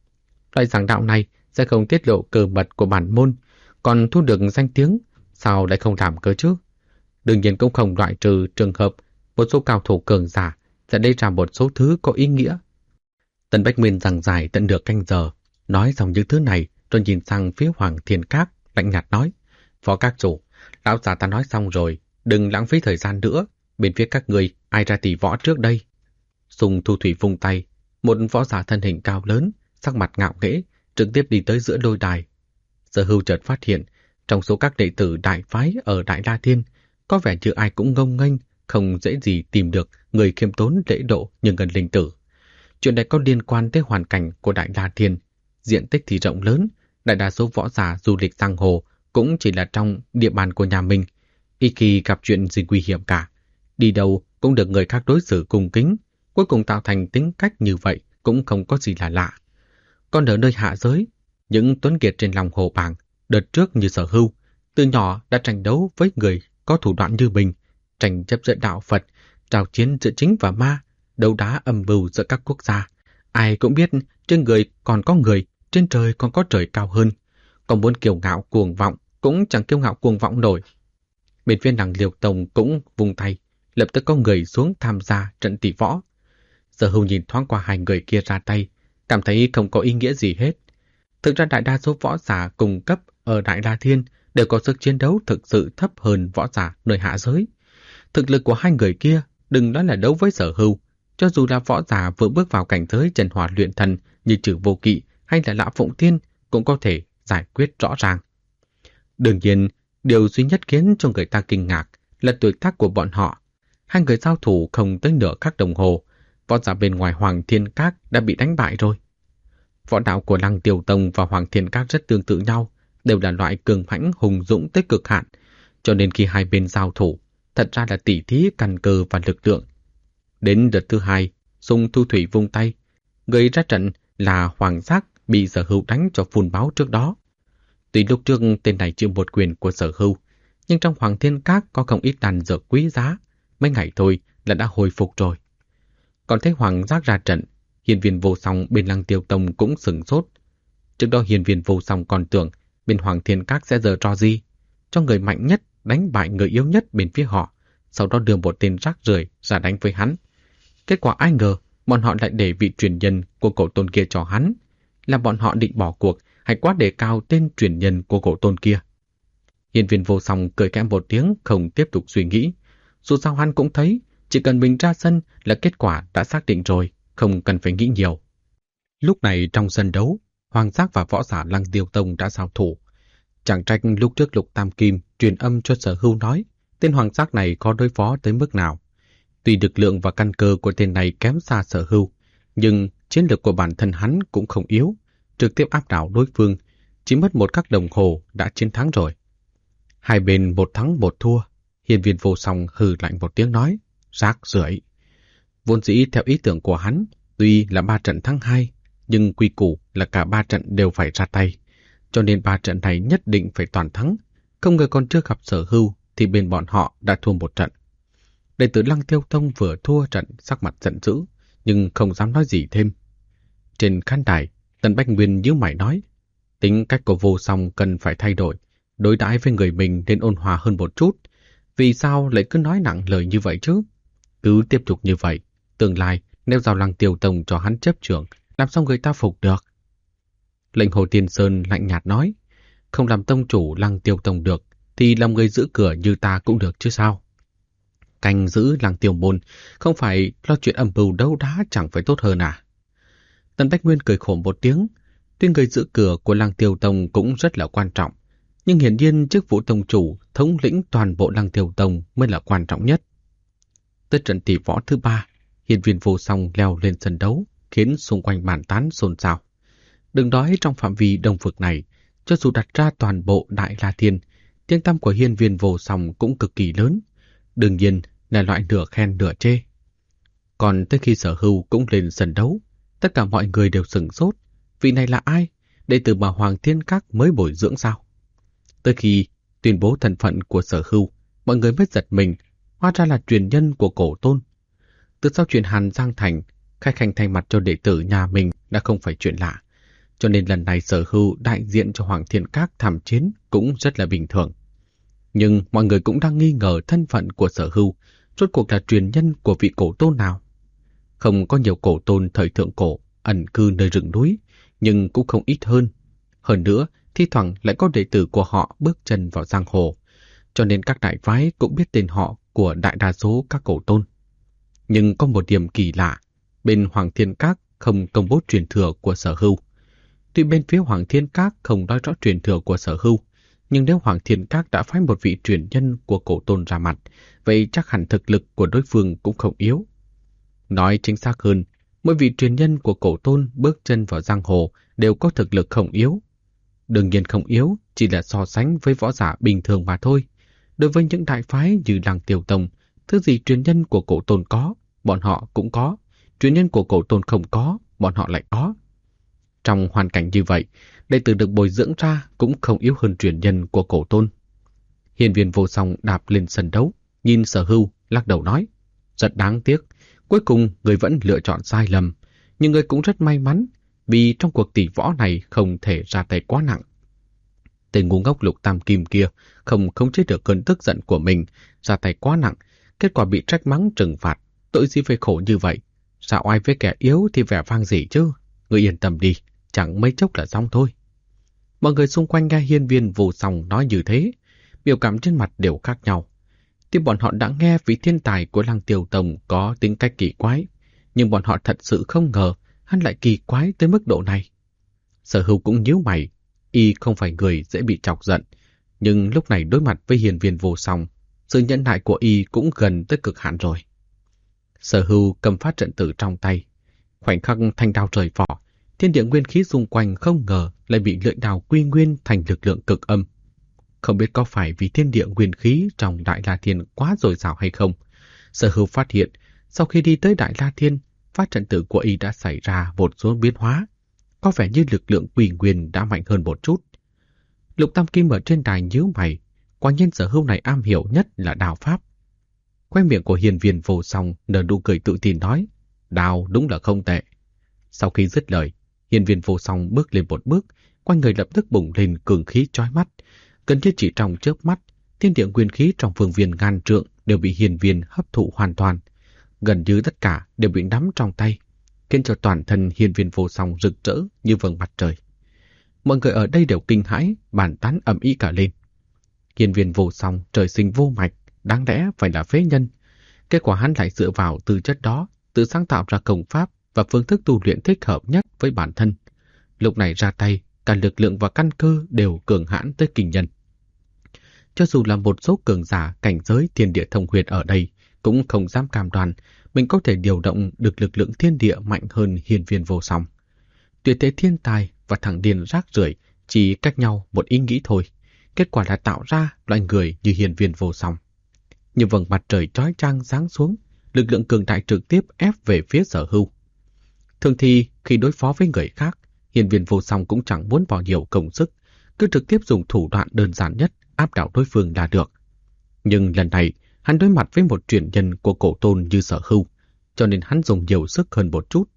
Loại giảng đạo này sẽ không tiết lộ cơ mật của bản môn, còn thu được danh tiếng, sao lại không làm cơ chứ? Đương nhiên cũng không loại trừ trường hợp một số cao thủ cường giả sẽ lấy ra một số thứ có ý nghĩa. Tần Bách Nguyên giảng giải tận nửa canh giờ, nói xong những thứ này rồi nhìn sang phía Hoàng Thiên Các, lạnh nhạt nói: phó các chủ, lão già ta nói xong rồi, đừng lãng phí thời gian nữa. Bên phía các người ai ra tỷ võ trước đây? Sùng Thu Thủy vung tay, một võ giả thân hình cao lớn, sắc mặt ngạo nghễ, trực tiếp đi tới giữa lôi đài. Sở Hưu chợt phát hiện, trong số các đệ tử đại phái ở Đại La Thiên, có vẻ như ai cũng ngông nghênh, không dễ gì tìm được người khiêm tốn lễ độ như Ngân Linh Tử. Chuyện này có liên quan tới hoàn cảnh của Đại La Thiên, diện tích thì rộng lớn, đại đa số võ giả du lịch giang hồ cũng chỉ là trong địa bàn của nhà mình. Ít khi gặp chuyện gì nguy hiểm cả, đi đâu cũng được người khác đối xử cung kính, cuối cùng tạo thành tính cách như vậy cũng không có gì là lạ. Còn ở nơi hạ giới, những tuấn kiệt trên lòng hồ bảng, đợt trước như Sở Hưu, từ nhỏ đã tranh đấu với người có thủ đoạn như mình, tranh chấp giữa đạo Phật, trào chiến giữa chính và ma, đấu đá âm mưu giữa các quốc gia. Ai cũng biết trên người còn có người, trên trời còn có trời cao hơn. Còn muốn kiêu ngạo cuồng vọng cũng chẳng kiêu ngạo cuồng vọng nổi. Bên phía Lăng Liêu Tông cũng vung tay, lập tức có người xuống tham gia trận tỷ võ. Sở Hưu nhìn thoáng qua hai người kia ra tay, cảm thấy không có ý nghĩa gì hết. Thực ra đại đa số võ giả cùng cấp ở Đại La Thiên đều có sức chiến đấu thực sự thấp hơn võ giả nơi hạ giới. Thực lực của hai người kia đừng nói là đấu với Sở Hưu, cho dù là võ giả vừa bước vào cảnh giới chân hỏa luyện thần như Trử Vô Kỵ hay là Lã Phụng Tiên cũng có thể giải quyết rõ ràng. Đương nhiên, điều duy nhất khiến cho người ta kinh ngạc là tuổi tác của bọn họ. Hai người giao thủ không tới nửa khắc đồng hồ, võ giả bên ngoài Hoàng Thiên Các đã bị đánh bại rồi. Võ đạo của Lăng Tiêu Tông và Hoàng Thiên Các rất tương tự nhau, đều là loại cường mãnh hùng dũng tới cực hạn, cho nên khi hai bên giao thủ, thật ra là tỉ thí căn cơ và lực lượng. Đến đợt thứ hai, Sùng Thu Thủy vung tay, gây ra trận là Hoàng Giác bị Sở Hưu đánh cho phun máu trước đó. Tuy lúc trước tên này chịu một quyền của Sở Hưu, nhưng trong Hoàng Thiên Các có không ít đan dược quý giá, mấy ngày thôi là đã hồi phục rồi. Còn thấy Hoàng Giác ra trận, Hiên Viên Vô Song bên Lăng Tiêu Tông cũng sửng sốt. Trước đó Hiên Viên Vô Song còn tưởng bên Hoàng Thiên Các sẽ giở trò gì, cho người mạnh nhất đánh bại người yếu nhất bên phía họ, sau đó đưa một tên rác rưởi ra đánh với hắn. Kết quả ai ngờ, bọn họ lại để vị truyền nhân của cổ tôn kia cho hắn. Là bọn họ định bỏ cuộc hay quá đề cao tên truyền nhân của cổ tôn kia? Hiên Viên Vô Song cười khẽ một tiếng, không tiếp tục suy nghĩ. Dù sao hắn cũng thấy, chỉ cần mình ra sân là kết quả đã xác định rồi, không cần phải nghĩ nhiều. Lúc này trong sân đấu, Hoàng Giác và võ giả Lăng Tiêu Tông đã giao thủ. Chẳng trách lúc trước Lục Tam Kim truyền âm cho Sở Hưu nói, tên Hoàng Giác này có đối phó tới mức nào. Tuy lực lượng và căn cơ của tên này kém xa Sở Hưu, nhưng chiến lược của bản thân hắn cũng không yếu, trực tiếp áp đảo đối phương, chỉ mất một khắc đồng hồ đã chiến thắng rồi. Hai bên một thắng một thua, Hiên Viên Vô Song hừ lạnh một tiếng nói, rác rưởi. Vốn dĩ theo ý tưởng của hắn, tuy là 3 trận thắng 2, nhưng quy củ là cả 3 trận đều phải ra tay, cho nên 3 trận này nhất định phải toàn thắng. Không ngờ còn chưa gặp Sở Hưu thì bên bọn họ đã thua 1 trận. Đệ tử Lăng Tiêu Tông vừa thua trận sắc mặt giận dữ, nhưng không dám nói gì thêm. Trên khán đài, Tần Bách Nguyên nhíu mày nói, tính cách của Vô Song cần phải thay đổi, đối đãi với người mình nên ôn hòa hơn một chút. Vì sao lại cứ nói nặng lời như vậy chứ? Cứ tiếp tục như vậy, tương lai nếu giao Lăng Tiêu Tông cho hắn chấp trưởng, làm sao người ta phục được? Lệnh Hồ Tiên Sơn lạnh nhạt nói, không làm tông chủ Lăng Tiêu Tông được, thì làm người giữ cửa như ta cũng được chứ sao? Canh giữ Lăng Tiêu môn, không phải lo chuyện âm mưu đấu đá chẳng phải tốt hơn à? Tần Bách Nguyên cười khổ một tiếng, tuy người giữ cửa của Lăng Tiêu Tông cũng rất là quan trọng, nhưng hiển nhiên chức vụ tông chủ thống lĩnh toàn bộ Lăng Tiêu Tông mới là quan trọng nhất. Tới trận tỷ võ thứ 3, Hiên Viên Vô Song leo lên sân đấu, khiến xung quanh bàn tán xôn xao. Đừng nói trong phạm vi đông vực này, cho dù đặt ra toàn bộ Đại La Thiên, tiếng tăm của Hiên Viên Vô Song cũng cực kỳ lớn. Đương nhiên là loại nửa khen nửa chê. Còn tới khi Sở Hưu cũng lên sân đấu, tất cả mọi người đều sửng sốt. Vị này là ai? Đệ tử mà Hoàng Thiên Các mới bồi dưỡng sao? Tới khi tuyên bố thân phận của Sở Hưu, mọi người mới giật mình, hóa ra là truyền nhân của Cổ Tôn. Từ sau chuyện Hàn Giang Thành, khai khanh thay mặt cho đệ tử nhà mình đã không phải chuyện lạ, cho nên lần này Sở Hưu đại diện cho Hoàng Thiên Các tham chiến cũng rất là bình thường. Nhưng mọi người cũng đang nghi ngờ thân phận của Sở Hưu, rốt cuộc là truyền nhân của vị cổ tôn nào. Không có nhiều cổ tôn thời thượng cổ ẩn cư nơi rừng núi, nhưng cũng không ít hơn. Hơn nữa, thi thoảng lại có đệ tử của họ bước chân vào giang hồ, cho nên các đại phái cũng biết tên họ của đại đa số các cổ tôn. Nhưng có một điểm kỳ lạ, bên Hoàng Thiên Các không công bố truyền thừa của Sở Hưu. Tuy bên phía Hoàng Thiên Các không nói rõ truyền thừa của Sở Hưu, nhưng nếu Hoàng Thiên Các đã phái một vị truyền nhân của cổ tôn ra mặt, vậy chắc hẳn thực lực của đối phương cũng không yếu. Nói chính xác hơn, mỗi vị truyền nhân của cổ tôn bước chân vào giang hồ đều có thực lực không yếu. Đương nhiên không yếu, chỉ là so sánh với võ giả bình thường mà thôi. Đối với những đại phái như Lăng Tiêu Tông, thứ gì truyền nhân của cổ tôn có, bọn họ cũng có. Truyền nhân của cổ tôn không có, bọn họ lại có. Trong hoàn cảnh như vậy, đệ tử được bồi dưỡng ra cũng không yếu hơn truyền nhân của cổ tôn. Hiên Viên Vô Song đạp lên sân đấu, nhìn Sở Hưu, lắc đầu nói, rất đáng tiếc, cuối cùng người vẫn lựa chọn sai lầm, nhưng người cũng rất may mắn, vì trong cuộc tỷ võ này không thể ra tay quá nặng. Tên ngu ngốc Lục Tam Kim kia không khống chế được cơn tức giận của mình, ra tay quá nặng, kết quả bị trách mắng trừng phạt, tội gì phải khổ như vậy, sao ai với kẻ yếu thì vẻ vang gì chứ, người yên tâm đi, chẳng mấy chốc là xong thôi. Mọi người xung quanh nghe Hiên Viên Vô Song nói như thế, biểu cảm trên mặt đều khác nhau. Tuy bọn họ đã nghe vị thiên tài của Lăng Tiêu Tông có tính cách kỳ quái, nhưng bọn họ thật sự không ngờ hắn lại kỳ quái tới mức độ này. Sở Hưu cũng nhíu mày, y không phải người dễ bị chọc giận, nhưng lúc này đối mặt với Hiên Viên Vô Song, sự nhẫn nại của y cũng gần tới cực hạn rồi. Sở Hưu cầm phát trận tử trong tay, khoảnh khắc thanh đao rời vỏ, thiên địa nguyên khí xung quanh không ngờ lại bị lưỡi đao quy nguyên thành lực lượng cực âm. Không biết có phải vì thiên địa nguyên khí trong Đại La Thiên quá dồi dào hay không, Sở Hưu phát hiện sau khi đi tới Đại La Thiên, phát trận tử của y đã xảy ra một số biến hóa, có vẻ như lực lượng quỷ nguyên đã mạnh hơn một chút. Lục Tam Kim ở trên đài nhíu mày, quả nhiên Sở Hưu này am hiểu nhất là đao pháp. Khoe miệng của Hiên Viên Vô Song nở nụ cười tự tin nói, đao đúng là không tệ. Sau khi dứt lời, Hiên Viên Vô Song bước lên một bước, quanh người lập tức bùng lên cường khí chói mắt, gần như chỉ trong chớp mắt, thiên địa nguyên khí trong phương viên ngàn trượng đều bị hiên viên hấp thụ hoàn toàn. Gần như tất cả đều bị nắm trong tay, khiến cho toàn thân hiên viên vô song rực rỡ như vầng mặt trời. Mọi người ở đây đều kinh hãi, bàn tán ầm ĩ cả lên. Hiên viên vô song trời sinh vô mạch, đáng lẽ phải là phế nhân. Kết quả hắn lại dựa vào tư chất đó, tự sáng tạo ra công pháp và phương thức tu luyện thích hợp nhất với bản thân. Lúc này ra tay, cả lực lượng và căn cơ đều cường hãn tới kinh nhân. Cho dù là một số cường giả cảnh giới thiên địa thông huyệt ở đây, cũng không dám cam đoan mình có thể điều động được lực lượng thiên địa mạnh hơn hiên viên vô song. Tuyệt thế thiên tài và thằng điên rác rưởi chỉ cách nhau một ý nghĩ thôi, kết quả là tạo ra loại người như hiên viên vô song. Như vầng mặt trời chói chang giáng xuống, lực lượng cường đại trực tiếp ép về phía Sở Hưu. Thường thì khi đối phó với người khác, hiên viên vô song cũng chẳng muốn bỏ nhiều công sức, cứ trực tiếp dùng thủ đoạn đơn giản nhất áp đảo đối phương là được. Nhưng lần này, hắn đối mặt với một truyền nhân của cổ tôn như Sở Hưu, cho nên hắn dùng nhiều sức hơn một chút.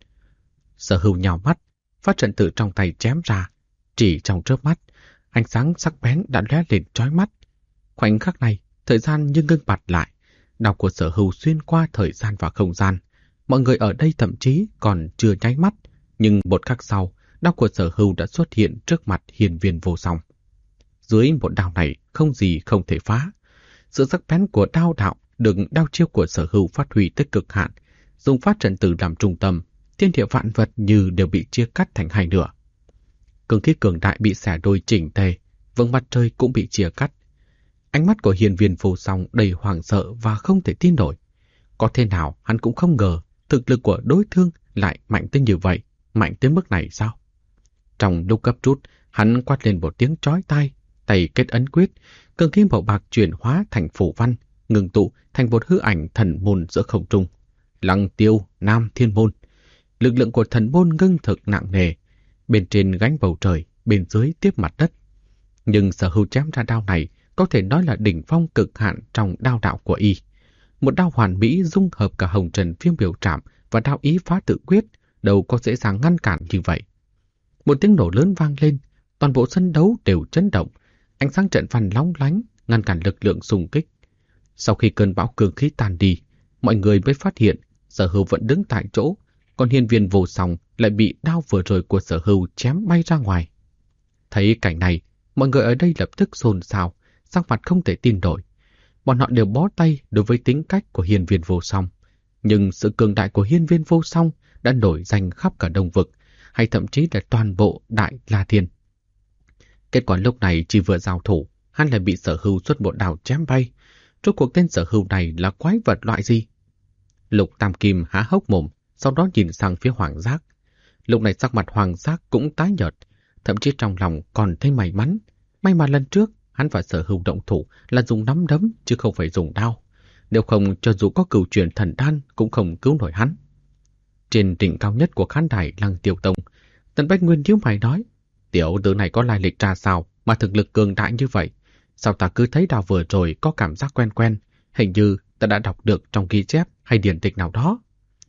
Sở Hưu nhào mắt, phát trận tử trong tay chém ra. Chỉ trong chớp mắt, ánh sáng sắc bén đã lóe lên chói mắt. Khoảnh khắc này, thời gian như ngưng bặt lại. Đao của Sở Hưu xuyên qua thời gian và không gian. Mọi người ở đây thậm chí còn chưa nháy mắt, nhưng một khắc sau, đao của Sở Hưu đã xuất hiện trước mặt hiên viên vô song. Dưới một đao này không gì không thể phá. Sự sắc bén của đao đạo được đao chiêu của Sở Hưu phát huy tới cực hạn, dùng phát trận tử làm trung tâm, thiên địa vạn vật như đều bị chia cắt thành hai nửa. Cường khí cường đại bị xẻ đôi chỉnh tề, vầng mặt trời cũng bị chia cắt. Ánh mắt của hiên viên vô song đầy hoảng sợ và không thể tin nổi. Có thế nào hắn cũng không ngờ thực lực của đối phương lại mạnh tới như vậy, mạnh tới mức này sao? Trong lúc gấp rút, hắn quát lên một tiếng chói tai, tay kết ấn quyết, cường khí màu bạc chuyển hóa thành phù văn, ngừng tụ thành một hư ảnh thần môn giữa không trung. Lăng Tiêu, Nam Thiên Môn. Lực lượng của thần môn ngưng thực nặng nề, bên trên gánh bầu trời, bên dưới tiếp mặt đất. Nhưng Sở Hưu chém ra đao này có thể nói là đỉnh phong cực hạn trong đao đạo của y. Một đao hoàn mỹ dung hợp cả hồng trần phiên biểu trảm và đao ý phá tự quyết, đâu có dễ dàng ngăn cản như vậy. Một tiếng nổ lớn vang lên, toàn bộ sân đấu đều chấn động, ánh sáng trận văn lóng lánh ngăn cản lực lượng xung kích. Sau khi cơn bão cường khí tan đi, mọi người mới phát hiện Sở Hưu vẫn đứng tại chỗ, còn hiên viên vô song lại bị đao vừa rồi của Sở Hưu chém bay ra ngoài. Thấy cảnh này, mọi người ở đây lập tức xôn xao, sắc mặt không thể tin nổi. Bọn họ đều bó tay đối với tính cách của hiên viên vô song, nhưng sự cường đại của hiên viên vô song đã nổi danh khắp cả Đông Vực, hay thậm chí là toàn bộ Đại La Thiên. Kết quả lúc này chỉ vừa giao thủ, hắn lại bị Sở Hưu xuất một đao chém bay. Rốt cuộc tên Sở Hưu này là quái vật loại gì? Lục Tam Kim há hốc mồm, sau đó nhìn sang phía Hoàng Giác. Lúc này sắc mặt Hoàng Giác cũng tái nhợt, thậm chí trong lòng còn thấy may mắn. May mà lần trước hắn và Sở Hưu động thủ là dùng nắm đấm chứ không phải dùng đao. Nếu không, cho dù có cửu truyền thần đan cũng không cứu nổi hắn. Trên đỉnh cao nhất của khán đài Lăng Tiêu Tông, Tần Bách Nguyên nhíu mày nói: tiểu tử này có lai lịch ra sao mà thực lực cường đại như vậy? Sao ta cứ thấy đao vừa rồi có cảm giác quen quen, hình như ta đã đọc được trong ghi chép hay điển tịch nào đó.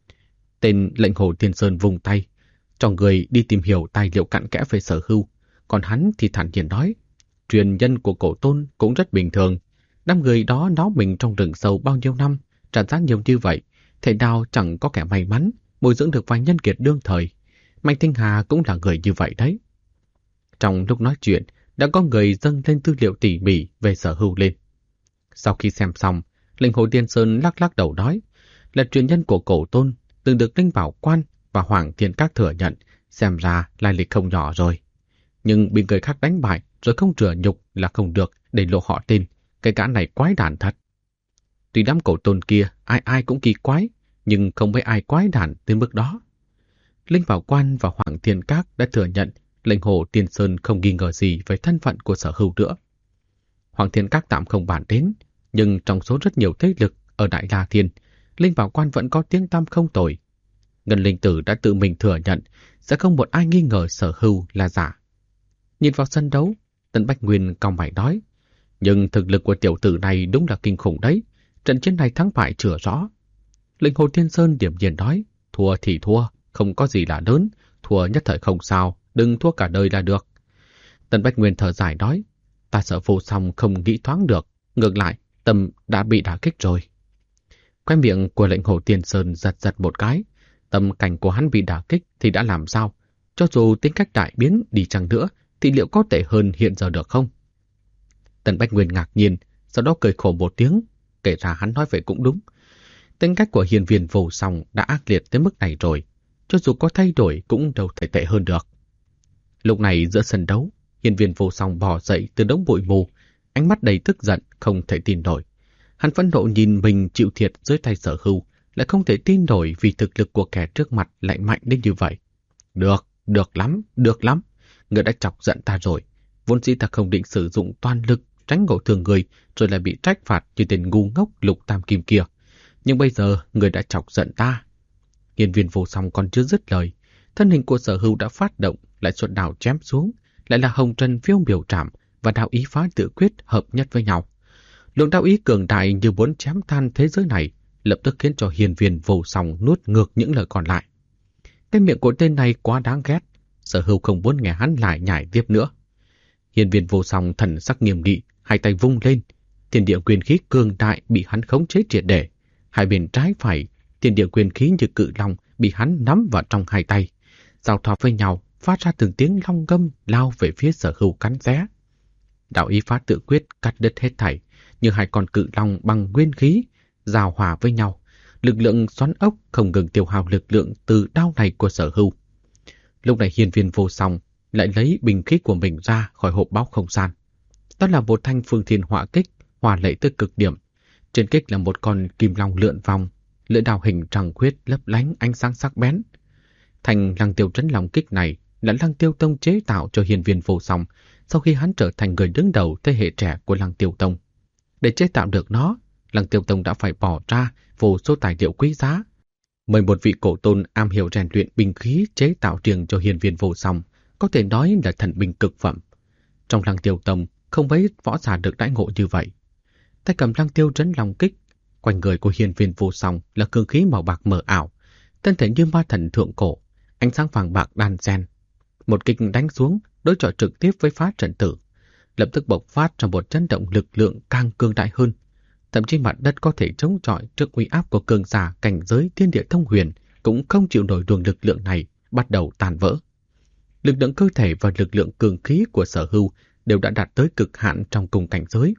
Tên lệnh hồ Tiên Sơn vùng tay, cho người đi tìm hiểu tài liệu cặn kẽ về Sở Hưu, còn hắn thì thản nhiên nói: truyền nhân của cổ tôn cũng rất bình thường. Đám người đó nó mình trong rừng sâu bao nhiêu năm, trả giá nhiều như vậy, thể nào chẳng có kẻ may mắn bồi dưỡng được vài nhân kiệt đương thời. Mạnh Thanh Hà cũng là người như vậy đấy. Trong lúc nói chuyện, đã có người dâng lên tư liệu tỉ mỉ về Sở Hưu lên. Sau khi xem xong, lệnh hồ Tiên Sơn lắc lắc đầu nói là truyền nhân của cổ tôn, từng được Linh Bảo Quan và Hoàng Thiên Các thừa nhận, xem ra lai lịch không nhỏ rồi. Nhưng bị người khác đánh bại rồi không rửa nhục là không được, để lộ họ tên. Cái gã này quái đản thật. Tuy đám cổ tôn kia ai ai cũng kỳ quái, nhưng không mấy ai quái đản tới mức đó. Linh Bảo Quan và Hoàng Thiên Các đã thừa nhận lệnh hồ Tiên Sơn không nghi ngờ gì về thân phận của Sở Hưu nữa. Hoàng Thiên Các tạm không bàn đến, nhưng trong số rất nhiều thế lực ở Đại La Thiên, Linh Bảo Quan vẫn có tiếng tăm không tồi. Ngân Linh Tử đã tự mình thừa nhận sẽ không một ai nghi ngờ Sở Hưu là giả. Nhìn vào sân đấu, Tần Bách Nguyên cau mày nói: nhưng thực lực của tiểu tử này đúng là kinh khủng đấy. Trận chiến này thắng bại chưa rõ. Lệnh hồ Tiên Sơn điểm nhiên nói: thua thì thua, không có gì là lớn. Thua nhất thời không sao, đừng thua cả đời là được. Tần Bách Nguyên thở dài nói: ta sợ vô song không nghĩ thoáng được, Ngược lại, tâm đã bị đả kích rồi. Khóe miệng của Lệnh Hồ Tiên Sơn giật giật một cái. Tâm cảnh của hắn bị đả kích thì đã làm sao? Cho dù tính cách đại biến đi chăng nữa, thì liệu có tệ hơn hiện giờ được không? Tần Bách Nguyên ngạc nhiên, sau đó cười khổ một tiếng. Kể ra hắn nói vậy cũng đúng. Tính cách của Hiên Viên Vô Song đã ác liệt tới mức này rồi. Cho dù có thay đổi cũng đâu thể tệ hơn được. Lúc này giữa sân đấu, Hiên Viên Vô Song bò dậy từ đống bụi mù, ánh mắt đầy tức giận, không thể tin nổi. Hắn phẫn nộ nhìn mình chịu thiệt dưới tay Sở Hưu, lại không thể tin nổi vì thực lực của kẻ trước mặt lại mạnh đến như vậy. Được lắm. Người đã chọc giận ta rồi. Vốn dĩ ta không định sử dụng toàn lực tránh ngộ thương người, rồi lại bị trách phạt như tên ngu ngốc Lục Tam Kim kia. Nhưng bây giờ người đã chọc giận ta. Hiên Viên Vô Song còn chưa dứt lời, thân hình của Sở Hưu đã phát động, lại xuất đao chém xuống, lại là hồng trần phiêu biểu trảm và đạo ý phá tự quyết hợp nhất với nhau. Luồng đạo ý cường đại như muốn chém tan thế giới này, lập tức khiến cho Hiên Viên Vô Song nuốt ngược những lời còn lại. Cái miệng của tên này quá đáng ghét, Sở Hưu không muốn nghe hắn lại nhải tiếp nữa. Hiên Viên Vô Song thần sắc nghiêm nghị, hai tay vung lên, thiên địa quyền khí cường đại bị hắn khống chế triệt để. Hai bên trái phải, thiên địa quyền khí như cự long bị hắn nắm vào trong hai tay, giao thoa với nhau, phát ra từng tiếng long ngâm lao về phía Sở Hưu cắn xé. Đạo ý phá tự quyết cắt đứt hết thảy, như hai con cự long bằng nguyên khí giao hòa với nhau. Lực lượng xoắn ốc không ngừng tiêu hao lực lượng từ đao này của Sở Hưu. Lúc này Hiên Viên Vô Song lại lấy bình khí của mình ra khỏi hộp báo không gian. Đó là một thanh phương thiên hỏa kích, hòa lệ tới cực điểm. Trên kích là một con kim long lượn vòng, lưỡi đao hình trăng khuyết lấp lánh ánh sáng sắc bén. Thành Lăng Tiêu Trấn Long kích này là Lăng Tiêu Tông chế tạo cho Hiên Viên Vô Song sau khi hắn trở thành người đứng đầu thế hệ trẻ của Lăng Tiêu Tông. Để chế tạo được nó, Lăng Tiêu Tông đã phải bỏ ra vô số tài liệu quý giá, mời một vị cổ tôn am hiểu rèn luyện binh khí chế tạo riêng cho Hiên Viên Vô Song, có thể nói là thần binh cực phẩm. Trong Lăng Tiêu Tông không mấy võ giả được đãi ngộ như vậy. Tay cầm Lăng Tiêu Trấn Long kích, quanh người của Hiên Viên Vô Song là cương khí màu bạc mờ ảo, thân thể như ma thần thượng cổ, ánh sáng vàng bạc đan xen. Một kích đánh xuống, đối chọi trực tiếp với phá trận tử, lập tức bộc phát ra một chấn động lực lượng càng cường đại hơn. Thậm chí mặt đất có thể chống chọi trước uy áp của cường giả cảnh giới thiên địa thông huyền cũng không chịu nổi luồng lực lượng này, bắt đầu tàn vỡ. Lực lượng cơ thể và lực lượng cường khí của Sở Hưu đều đã đạt tới cực hạn trong cùng cảnh giới.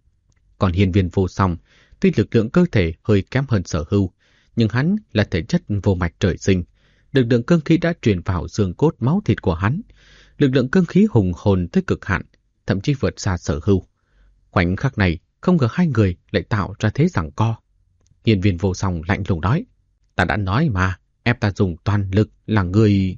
Còn Hiên Viên Vô Song, tuy lực lượng cơ thể hơi kém hơn Sở Hưu, nhưng hắn là thể chất vô mạch trời sinh. Lực lượng cương khí đã truyền vào xương cốt máu thịt của hắn. Lực lượng cương khí hùng hồn tới cực hạn, thậm chí vượt xa Sở Hưu. Khoảnh khắc này, không ngờ hai người lại tạo ra thế giằng co. Hiên Viên Vô Song lạnh lùng nói, ta đã nói mà, ép ta dùng toàn lực là người...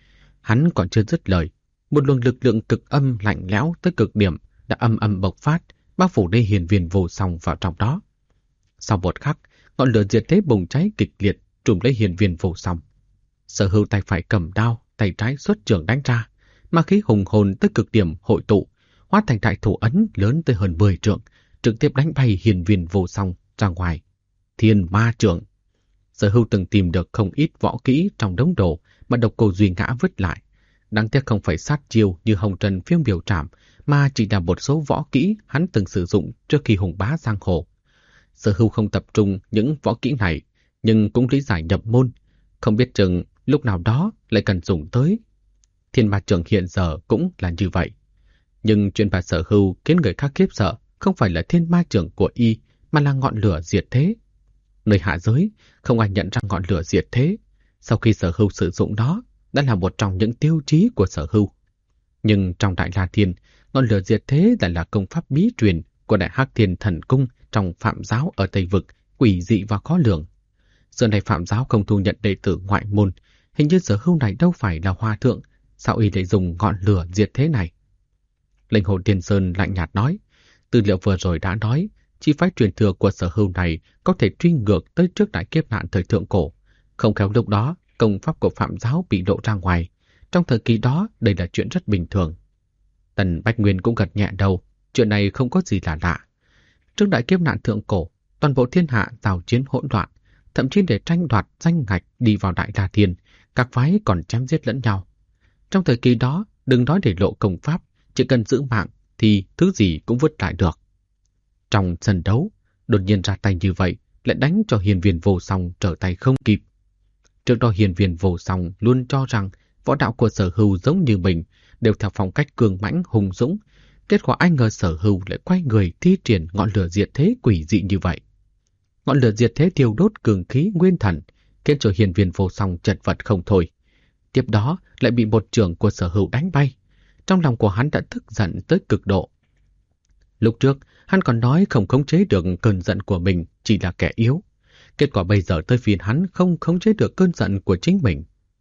Hắn còn chưa dứt lời, một luồng lực lượng cực âm lạnh lẽo tới cực điểm đã âm âm bộc phát, bao phủ lấy Hiên Viên Vô Song vào trong đó. Sau một khắc, ngọn lửa diệt thế bùng cháy kịch liệt trùm lấy Hiên Viên Vô Song. Sở Hưu tay phải cầm đao, tay trái xuất trường đánh ra, ma khí hùng hồn tới cực điểm hội tụ, hóa thành đại thủ ấn lớn tới hơn 10 trượng, trực tiếp đánh bay Hiên Viên Vô Song ra ngoài. Thiên Ma Trượng. Sở Hưu từng tìm được không ít võ kỹ trong đống đồ mà Độc Cô Duy Ngã vứt lại. Đáng tiếc không phải sát chiêu như Hồng Trần Phiêu Biểu Trảm, mà chỉ là một số võ kỹ hắn từng sử dụng trước khi hùng bá giang hồ. Sở Hưu không tập trung những võ kỹ này, nhưng cũng lý giải nhập môn, không biết chừng lúc nào đó lại cần dùng tới. Thiên Ma Trượng hiện giờ cũng là như vậy. Nhưng chuyện bà Sở Hưu khiến người khác khiếp sợ không phải là Thiên Ma Trượng của y, mà là ngọn lửa diệt thế. Nơi hạ giới, không ai nhận ra ngọn lửa diệt thế. Sau khi Sở Hưu sử dụng nó, đã là một trong những tiêu chí của Sở Hưu. Nhưng trong Đại La Thiên, ngọn lửa diệt thế lại là công pháp bí truyền của Đại Hắc Thiên Thần Cung trong Phạm giáo ở Tây Vực, quỷ dị và khó lường. Giờ này Phạm giáo không thu nhận đệ tử ngoại môn, hình như Sở Hưu này đâu phải là hòa thượng, sao y lại dùng ngọn lửa diệt thế này? Linh Hồn Tiên Sơn lạnh nhạt nói, tư liệu vừa rồi đã nói, chi phái truyền thừa của Sở Hưu này có thể truy ngược tới trước đại kiếp nạn thời thượng cổ. Không khéo lúc đó, công pháp của Phạm giáo bị lộ ra ngoài. Trong thời kỳ đó, đây là chuyện rất bình thường. Tần Bách Nguyên cũng gật nhẹ đầu, chuyện này không có gì là lạ. Trước đại kiếp nạn thượng cổ, toàn bộ thiên hạ giao chiến hỗn loạn, thậm chí để tranh đoạt danh ngạch đi vào Đại La Thiên, các phái còn chém giết lẫn nhau. Trong thời kỳ đó, đừng nói để lộ công pháp, chỉ cần giữ mạng thì thứ gì cũng vứt lại được. trong sân đấu, đột nhiên ra tay như vậy lại đánh cho hiên viên vô song trở tay không kịp. Trước đó hiên viên vô song luôn cho rằng võ đạo của Sở Hưu giống như mình, đều theo phong cách cường mãnh hùng dũng. Kết quả ai ngờ Sở Hưu lại quay người thi triển ngọn lửa diệt thế quỷ dị như vậy. Ngọn lửa diệt thế thiêu đốt cường khí nguyên thần, khiến cho hiên viên vô song chật vật không thôi. Tiếp đó lại bị một chưởng của Sở Hưu đánh bay. Trong lòng của hắn đã tức giận tới cực độ. Lúc trước, hắn còn nói không khống chế được cơn giận của mình, chỉ là kẻ yếu. Kết quả bây giờ tới phiên hắn không khống chế được cơn giận của chính mình.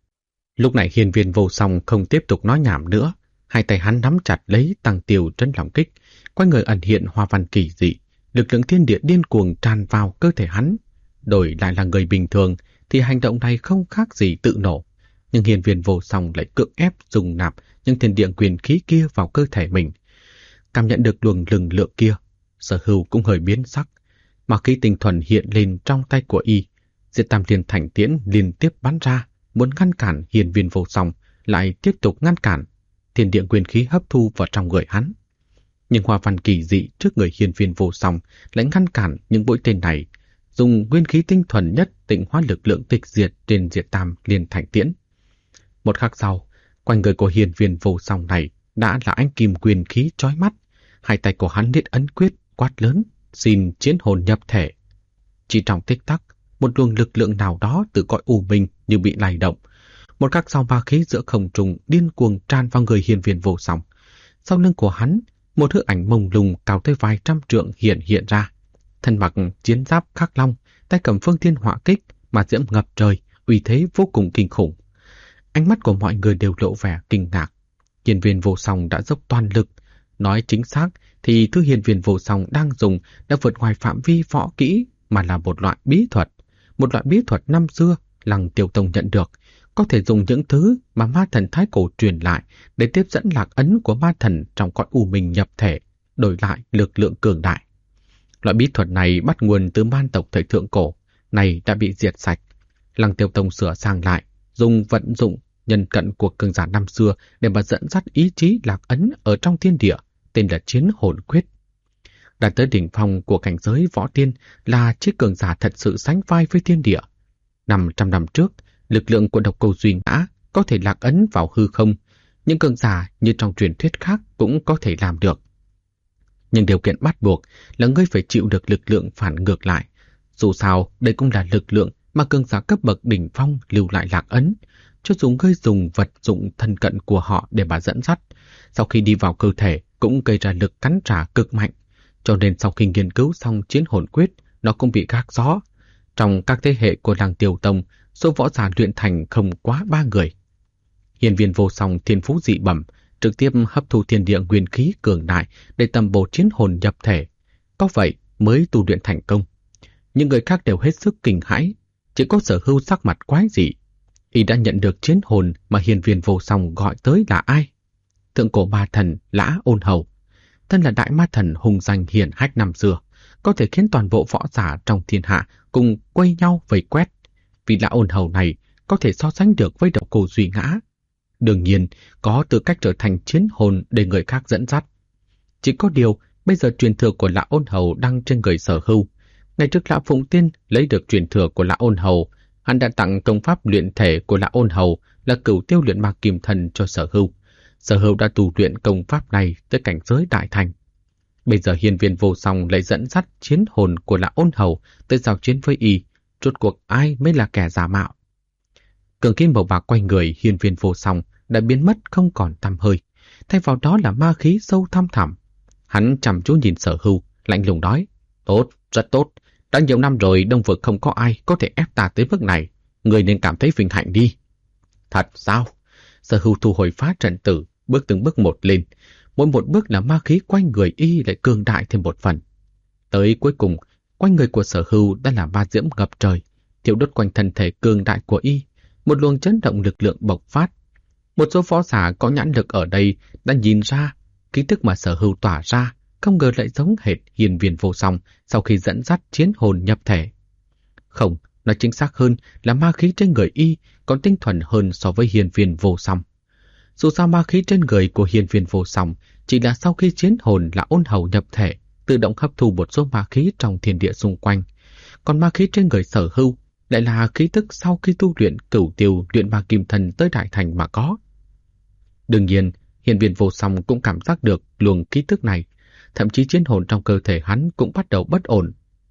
Lúc này hiên viên vô song không tiếp tục nói nhảm nữa. Hai tay hắn nắm chặt lấy tăng tiêu trấn lòng kích, quanh người ẩn hiện hoa văn kỳ dị, lực lượng thiên địa điên cuồng tràn vào cơ thể hắn. Đổi lại là người bình thường thì hành động này không khác gì tự nổ. Nhưng hiên viên vô song lại cưỡng ép dùng nạp những thiên địa quyền khí kia vào cơ thể mình. Cảm nhận được luồng lực lượng kia, Sở Hưu cũng hơi biến sắc. Mà khí tinh thuần hiện lên trong tay của y, Diệt Tam Liên Thành Tiễn liên tiếp bắn ra, muốn ngăn cản hiên viên vô song, lại tiếp tục ngăn cản. Thiên địa quyền khí hấp thu vào trong người hắn. Nhưng hoa văn kỳ dị trước người hiên viên vô song lại ngăn cản những mũi tên này, dùng nguyên khí tinh thuần nhất tịnh hóa lực lượng tịch diệt trên Diệt Tam Liên Thành Tiễn. Một khắc sau, quanh người của hiên viên vô song này đã là ánh kim quyền khí chói mắt. Hai tay của hắn niết ấn quyết, quát lớn, xin chiến hồn nhập thể. Chỉ trong tích tắc, một luồng lực lượng nào đó từ cõi u minh như bị lay động. Một khắc sau ba khí giữa không trung điên cuồng tràn vào người hiên viên vô song. Sau lưng của hắn, một hư ảnh mông lung cao tới vài trăm trượng hiện ra. Thân mặc chiến giáp khắc long, tay cầm phương thiên hỏa kích, mà diễm ngập trời, uy thế vô cùng kinh khủng. Ánh mắt của mọi người đều lộ vẻ kinh ngạc. Hiên viên vô song đã dốc toàn lực. Nói chính xác thì thứ hiên viên vô song đang dùng đã vượt ngoài phạm vi võ kỹ, mà là một loại bí thuật. Một loại bí thuật năm xưa Lăng Tiêu Tông nhận được, có thể dùng những thứ mà ma thần thái cổ truyền lại để tiếp dẫn lạc ấn của ma thần trong cõi u minh nhập thể, đổi lại lực lượng cường đại. Loại bí thuật này bắt nguồn từ man tộc thời thượng cổ, này đã bị diệt sạch. Lăng Tiêu Tông sửa sang lại, dùng vận dụng nhân cận của cường giả năm xưa để mà dẫn dắt ý chí lạc ấn ở trong thiên địa, tên là Chiến Hồn Quyết. Đạt tới đỉnh phong của cảnh giới võ tiên là chiếc cường giả thật sự sánh vai với thiên địa. 500 năm trước, lực lượng của độc cô Duy Ngã có thể lạc ấn vào hư không, những cường giả như trong truyền thuyết khác cũng có thể làm được. Nhưng điều kiện bắt buộc là ngươi phải chịu được lực lượng phản ngược lại. Dù sao, đây cũng là lực lượng mà cường giả cấp bậc đỉnh phong lưu lại lạc ấn. Cho dù ngươi dùng vật dụng thân cận của họ để mà dẫn dắt, sau khi đi vào cơ thể cũng gây ra lực cắn trả cực mạnh. Cho nên sau khi nghiên cứu xong Chiến Hồn Quyết, nó cũng bị gác gió. Trong các thế hệ của Lăng Tiêu Tông, số võ giả luyện thành không quá 3 người. Hiên viên vô song thiên phú dị bẩm, trực tiếp hấp thu thiên địa nguyên khí cường đại để tầm bổ chiến hồn nhập thể. Có vậy mới tu luyện thành công. Những người khác đều hết sức kinh hãi, chỉ có Sở Hưu sắc mặt quái dị. Y đã nhận được chiến hồn mà hiên viên vô song gọi tới là ai? Thượng cổ ma thần Lã Ôn Hầu. Thân là đại ma thần hùng danh hiển hách năm xưa, có thể khiến toàn bộ võ giả trong thiên hạ cùng quay nhau vây quét. Vì Lã Ôn Hầu này có thể so sánh được với độc cô Duy Ngã. Đương nhiên, có tư cách trở thành chiến hồn để người khác dẫn dắt. Chỉ có điều, bây giờ truyền thừa của Lã Ôn Hầu đang trên người Sở Hưu. Ngày trước Lã Phụng Tiên lấy được truyền thừa của Lã Ôn Hầu, hắn đã tặng công pháp luyện thể của Lã Ôn Hầu là Cửu Tiêu Luyện Ma Kim Thân cho Sở Hưu. Sở Hưu đã tu luyện công pháp này tới cảnh giới đại thành. Bây giờ hiên viên vô song lại dẫn dắt chiến hồn của Lã Ôn Hầu tới giao chiến với y, rốt cuộc ai mới là kẻ giả mạo? Cường kim màu bạc quanh người hiên viên vô song đã biến mất không còn tăm hơi, thay vào đó là ma khí sâu thăm thẳm. Hắn chăm chú nhìn Sở Hưu, lạnh lùng nói: "Tốt, rất tốt. Đã nhiều năm rồi Đông Vực không có ai có thể ép ta tới bước này, người nên cảm thấy vinh hạnh đi." "Thật sao?" Sở Hưu thu hồi phá trận tử, bước từng bước một lên. Mỗi một bước là ma khí quanh người y lại cường đại thêm một phần. Tới cuối cùng, quanh người của Sở Hưu đã là ma diễm ngập trời, thiêu đốt quanh thân thể cường đại của y, một luồng chấn động lực lượng bộc phát. Một số võ giả có nhãn lực ở đây đã nhìn ra, khí tức mà Sở Hưu tỏa ra không ngờ lại giống hệt hiên viên vô song sau khi dẫn dắt chiến hồn nhập thể. Không, nói chính xác hơn là ma khí trên người y còn tinh thuần hơn so với hiên viên vô song. Dù sao ma khí trên người của hiên viên vô song chỉ là sau khi chiến hồn Lã Ôn Hầu nhập thể tự động hấp thu một số ma khí trong thiên địa xung quanh. Còn ma khí trên người Sở Hưu lại là khí tức sau khi tu luyện Cửu Tiêu luyện ma kim thân tới đại thành mà có. Đương nhiên, Hiên Viên Vô Song cũng cảm giác được luồng khí tức này, thậm chí chiến hồn trong cơ thể hắn cũng bắt đầu bất ổn.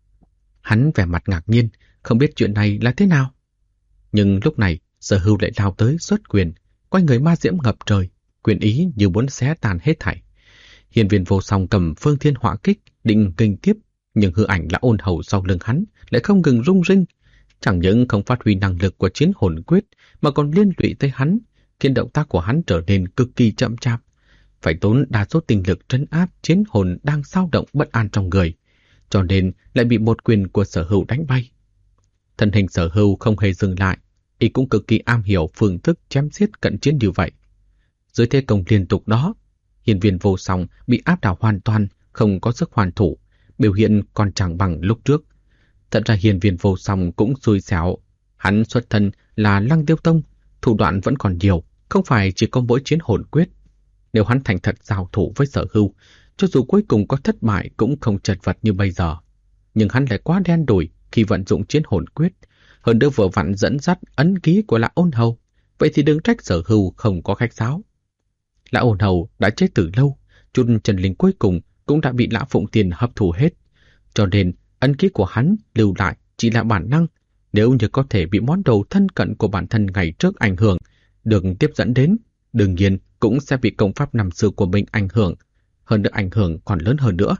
Hắn vẻ mặt ngạc nhiên, không biết chuyện này là thế nào. Nhưng lúc này, Sở Hưu lại lao tới xuất quyền, quanh người ma diễm ngập trời, quyền ý như muốn xé tan hết thảy. Hiên Viên Vô Song cầm Phương Thiên Hỏa Kích định nghênh tiếp, nhưng hư ảnh Lã Ôn Hầu sau lưng hắn lại không ngừng rung rinh, chẳng những không phát huy năng lực của chiến hồn quyết mà còn liên lụy tới hắn, khiến động tác của hắn trở nên cực kỳ chậm chạp, phải tốn đa số tinh lực trấn áp chiến hồn đang xao động bất an trong người, cho nên lại bị một quyền của Sở Hưu đánh bay. Thân hình Sở Hưu không hề dừng lại, y cũng cực kỳ am hiểu phương thức chém giết cận chiến như vậy. Dưới thế công liên tục đó, Hiên Viên Vô Song bị áp đảo hoàn toàn, không có sức hoàn thủ, biểu hiện còn chẳng bằng lúc trước. Thật ra Hiên Viên Vô Song cũng xui xẻo, hắn xuất thân là Lăng Tiêu Tông, thủ đoạn vẫn còn nhiều, không phải chỉ có mỗi chiến hồn quyết. Nếu hắn thành thật giao thủ với Sở Hưu, cho dù cuối cùng có thất bại cũng không chật vật như bây giờ. Nhưng hắn lại quá đen đủi khi vận dụng chiến hồn quyết, hơn nữa vừa vặn dẫn dắt ấn ký của Lã Ôn Hầu, vậy thì đừng trách Sở Hưu không có khách sáo. Lã Ôn Hầu đã chết từ lâu, chút chân linh cuối cùng cũng đã bị Lã Phụng Tiên hấp thụ hết, cho nên ấn ký của hắn lưu lại chỉ là bản năng, nếu như có thể bị món đồ thân cận của bản thân ngày trước ảnh hưởng, được tiếp dẫn đến, đương nhiên cũng sẽ bị công pháp năm xưa của mình ảnh hưởng, hơn nữa ảnh hưởng còn lớn hơn nữa.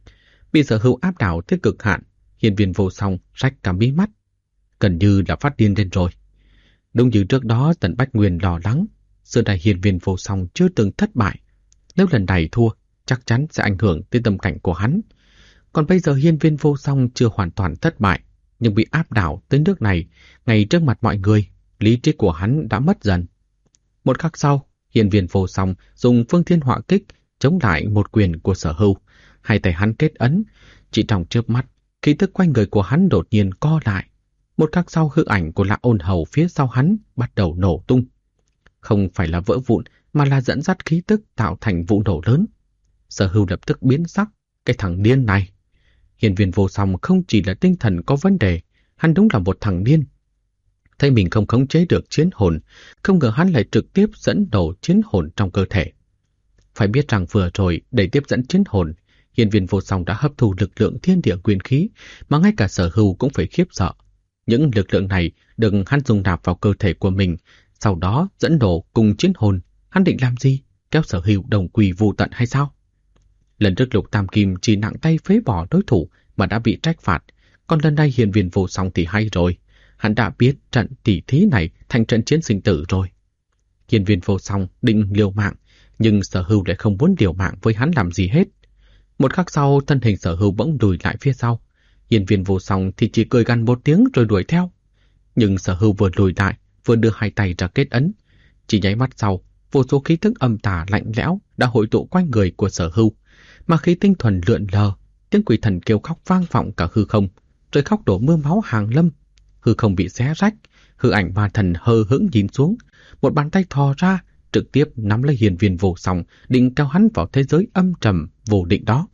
Bị Sở Hưu áp đảo tới cực hạn, Hiên Viên Vô Song rách cả mí mắt, gần như là phát điên lên rồi. Đúng như trước đó Tần Bách Nguyên lo lắng, xưa nay Hiên Viên Vô Song chưa từng thất bại, nếu lần này thua chắc chắn sẽ ảnh hưởng tới tâm cảnh của hắn. Còn bây giờ Hiên Viên Vô Song chưa hoàn toàn thất bại, nhưng bị áp đảo tới nước này, ngay trước mặt mọi người, lý trí của hắn đã mất dần. Một khắc sau, Hiên Viên Vô Song dùng Phương Thiên Hỏa Kích chống lại một quyền của Sở Hưu, hai tay hắn kết ấn, chỉ trong chớp mắt, khí tức quanh người của hắn đột nhiên co lại. Một khắc sau, hư ảnh của Lã Ôn Hầu phía sau hắn bắt đầu nổ tung. Không phải là vỡ vụn, mà là dẫn dắt khí tức tạo thành vụ nổ lớn. Sở Hưu lập tức biến sắc, cái thằng điên này. Hiên Viên Vô Song không chỉ là tinh thần có vấn đề, hắn đúng là một thằng điên. Thấy mình không khống chế được chiến hồn, không ngờ hắn lại trực tiếp dẫn nổ chiến hồn trong cơ thể. Phải biết rằng vừa rồi để tiếp dẫn chiến hồn, Hiên Viên Vô Song đã hấp thu lực lượng thiên địa nguyên khí, mà ngay cả Sở Hưu cũng phải khiếp sợ. Những lực lượng này được hắn dung nạp vào cơ thể của mình, sau đó dẫn nổ cùng chiến hồn. Hắn định làm gì? Kéo Sở Hưu đồng quy vô tận hay sao? Lần trước Lục Tam Kim chỉ nặng tay phế bỏ đối thủ mà đã bị trách phạt, còn lần này Hiên Viên Vô Song thì hay rồi. Hắn đã biết trận tỉ thí này thành trận chiến sinh tử rồi. Hiên Viên Vô Song định liều mạng, nhưng Sở Hưu lại không muốn liều mạng với hắn làm gì hết. Một khắc sau, thân hình Sở Hưu bỗng lùi lại phía sau. Hiên Viên Vô Song thì chỉ cười gằn một tiếng rồi đuổi theo. Nhưng Sở Hưu vừa lùi lại, vừa đưa hai tay ra kết ấn. Chỉ nháy mắt sau, vô số khí tức âm tà lạnh lẽo đã hội tụ quanh người của Sở Hưu, mà khí tinh thuần lượn lờ, tiếng quỷ thần kêu khóc vang vọng cả hư không, rồi khóc đổ mưa máu hàng lâm. Hư không bị xé rách, hư ảnh ma thần hờ hững nhìn xuống, một bàn tay thò ra, trực tiếp nắm lấy Hiên Viên Vô Song, định kéo hắn vào thế giới âm trầm vô định đó.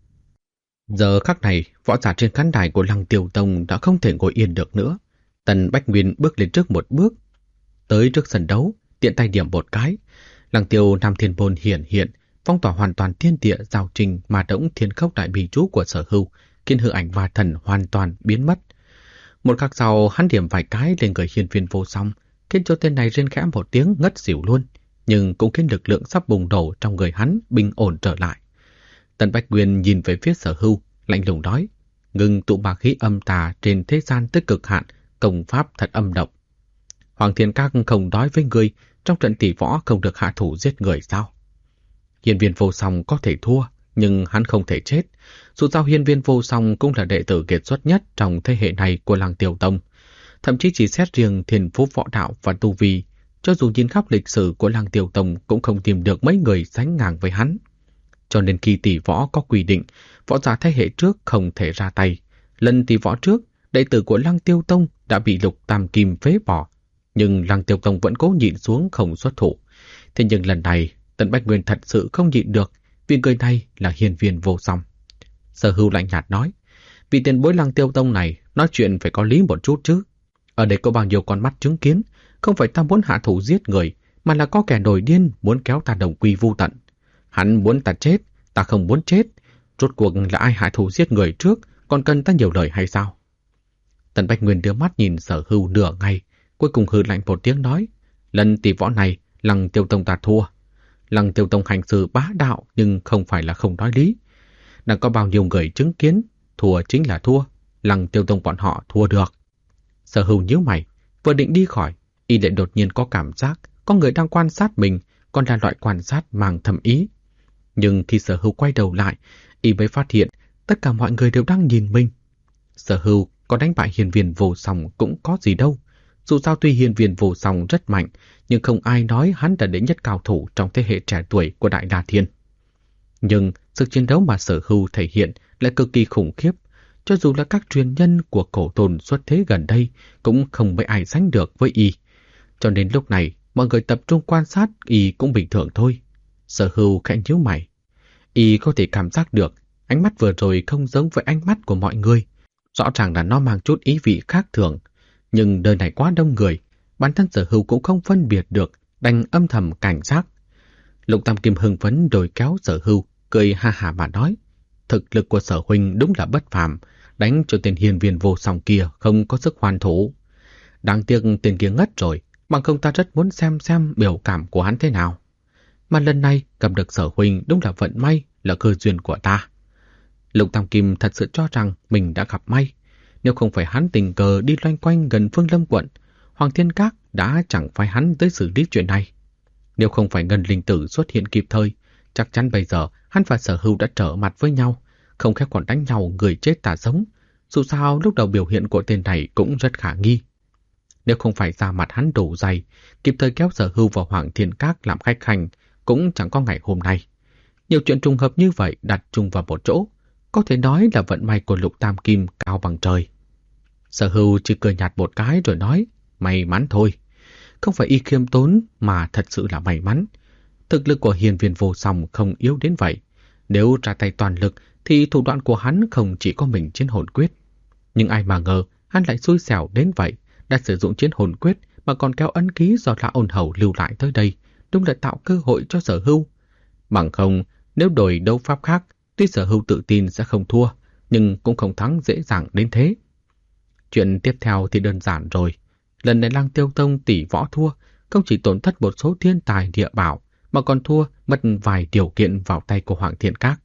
Giờ khắc này, võ giả trên khán đài của Lăng Tiêu Tông đã không thể ngồi yên được nữa. Tần Bách Nguyên bước lên trước một bước, tới trước sân đấu, tiện tay điểm một cái. Lăng Tiêu Nam Thiên Môn hiện, phong tỏa hoàn toàn thiên địa giao trình mà đống thiên khốc đại bì chú của Sở Hưu, khiến hư ảnh ma thần hoàn toàn biến mất. Một khắc sau, hắn điểm vài cái lên người Hiên Viên Vô Song, khiến cho tên này rên khẽ một tiếng ngất xỉu luôn, nhưng cũng khiến lực lượng sắp bùng nổ trong người hắn bình ổn trở lại. Tần Bách Nguyên nhìn về phía Sở Hưu, lạnh lùng nói: ngừng tụ bá khí âm tà trên thế gian tới cực hạn, công pháp thật âm độc. Hoàng Thiên Các không nói với người trong trận tỷ võ không được hạ thủ giết người sao? Hiên Viên Vô Song có thể thua, nhưng hắn không thể chết. Dù sao Hiên Viên Vô Song cũng là đệ tử kiệt xuất nhất trong thế hệ này của Lăng Tiêu Tông. Thậm chí chỉ xét riêng thiên phú võ đạo và tu vi, cho dù nhìn khắp lịch sử của Lăng Tiêu Tông cũng không tìm được mấy người sánh ngang với hắn. Cho nên khi tỷ võ có quy định, võ giả thế hệ trước không thể ra tay. Lần tỷ võ trước, đệ tử của Lăng Tiêu Tông đã bị Lục Tam Kim phế bỏ, nhưng Lăng Tiêu Tông vẫn cố nhịn xuống không xuất thủ. Thế nhưng lần này, Tần Bách Nguyên thật sự không nhịn được, vì người này là Hiên Viên Vô Song. Sở Hưu lạnh nhạt nói, vị tiền bối Lăng Tiêu Tông này nói chuyện phải có lý một chút chứ. Ở đây có bao nhiêu con mắt chứng kiến, không phải ta muốn hạ thủ giết người, mà là có kẻ nổi điên muốn kéo ta đồng quy vu tận. Hắn muốn ta chết, ta không muốn chết. Rốt cuộc là ai hạ thủ giết người trước, còn cần ta nhiều lời hay sao? Tần Bạch Nguyên đưa mắt nhìn Sở Hưu nửa ngày, cuối cùng hừ lạnh một tiếng nói, lần tỷ võ này, Lăng Tiêu Tông ta thua. Lăng Tiêu Tông hành xử bá đạo nhưng không phải là không nói lý. Đã có bao nhiêu người chứng kiến, thua chính là thua, Lăng Tiêu Tông bọn họ thua được. Sở Hưu nhíu mày, vừa định đi khỏi, y lại đột nhiên có cảm giác có người đang quan sát mình, còn là loại quan sát mang thầm ý. Nhưng khi Sở Hưu quay đầu lại, y mới phát hiện tất cả mọi người đều đang nhìn mình. Sở Hưu có đánh bại hiền viên vô song cũng có gì đâu. Dù sao tuy hiền viên vô song rất mạnh, nhưng không ai nói hắn là đệ nhất cao thủ trong thế hệ trẻ tuổi của Đại La Thiên. Nhưng sức chiến đấu mà Sở Hưu thể hiện lại cực kỳ khủng khiếp. Cho dù là các truyền nhân của cổ tồn xuất thế gần đây cũng không mấy ai sánh được với y. Cho nên lúc này mọi người tập trung quan sát y cũng bình thường thôi. Sở Hưu khẽ nhíu mày. Y có thể cảm giác được ánh mắt vừa rồi không giống với ánh mắt của mọi người. Rõ ràng là nó mang chút ý vị khác thường. Nhưng nơi này quá đông người, bản thân Sở Hưu cũng không phân biệt được, đành âm thầm cảnh giác. Lục Tam Kim hưng phấn đòi kéo Sở Hưu, cười ha hả mà nói, thực lực của Sở huynh đúng là bất phàm, đánh cho tên hiền viên vô song kia không có sức hoàn thủ. Đáng tiếc tên kia ngất rồi, bằng không ta rất muốn xem biểu cảm của hắn thế nào. Mà lần này gặp được Sở huynh đúng là vận may, là cơ duyên của ta. Lục Tam Kim thật sự cho rằng mình đã gặp may. Nếu không phải hắn tình cờ đi loanh quanh gần Phương Lâm quận, Hoàng Thiên Các đã chẳng phải hắn tới xử lý chuyện này. Nếu không phải Ngân Linh Tử xuất hiện kịp thời, chắc chắn bây giờ hắn và Sở Hưu đã trở mặt với nhau, không khéo còn đánh nhau người chết ta sống. Dù sao lúc đầu biểu hiện của tên này cũng rất khả nghi. Nếu không phải ra mặt hắn đủ dày, kịp thời kéo Sở Hưu vào Hoàng Thiên Các làm khách hành, cũng chẳng có ngày hôm nay. Nhiều chuyện trùng hợp như vậy đặt chung vào một chỗ, có thể nói là vận may của Lục Tam Kim cao bằng trời. Sở Hưu chỉ cười nhạt một cái rồi nói, may mắn thôi. Không phải y khiêm tốn mà thật sự là may mắn. Thực lực của hiền viên vô song không yếu đến vậy. Nếu ra tay toàn lực thì thủ đoạn của hắn không chỉ có mình chiến hồn quyết. Nhưng ai mà ngờ hắn lại xui xẻo đến vậy, đã sử dụng chiến hồn quyết mà còn kéo ấn ký do Lã Ôn Hầu lưu lại tới đây, đúng là tạo cơ hội cho Sở Hưu. Bằng không, nếu đổi đấu pháp khác, tuy Sở Hưu tự tin sẽ không thua, nhưng cũng không thắng dễ dàng đến thế. Chuyện tiếp theo thì đơn giản rồi. Lần này Lăng Tiêu Tông tỷ võ thua, không chỉ tổn thất một số thiên tài địa bảo, mà còn thua mất vài điều kiện vào tay của Hoàng Thiên Các.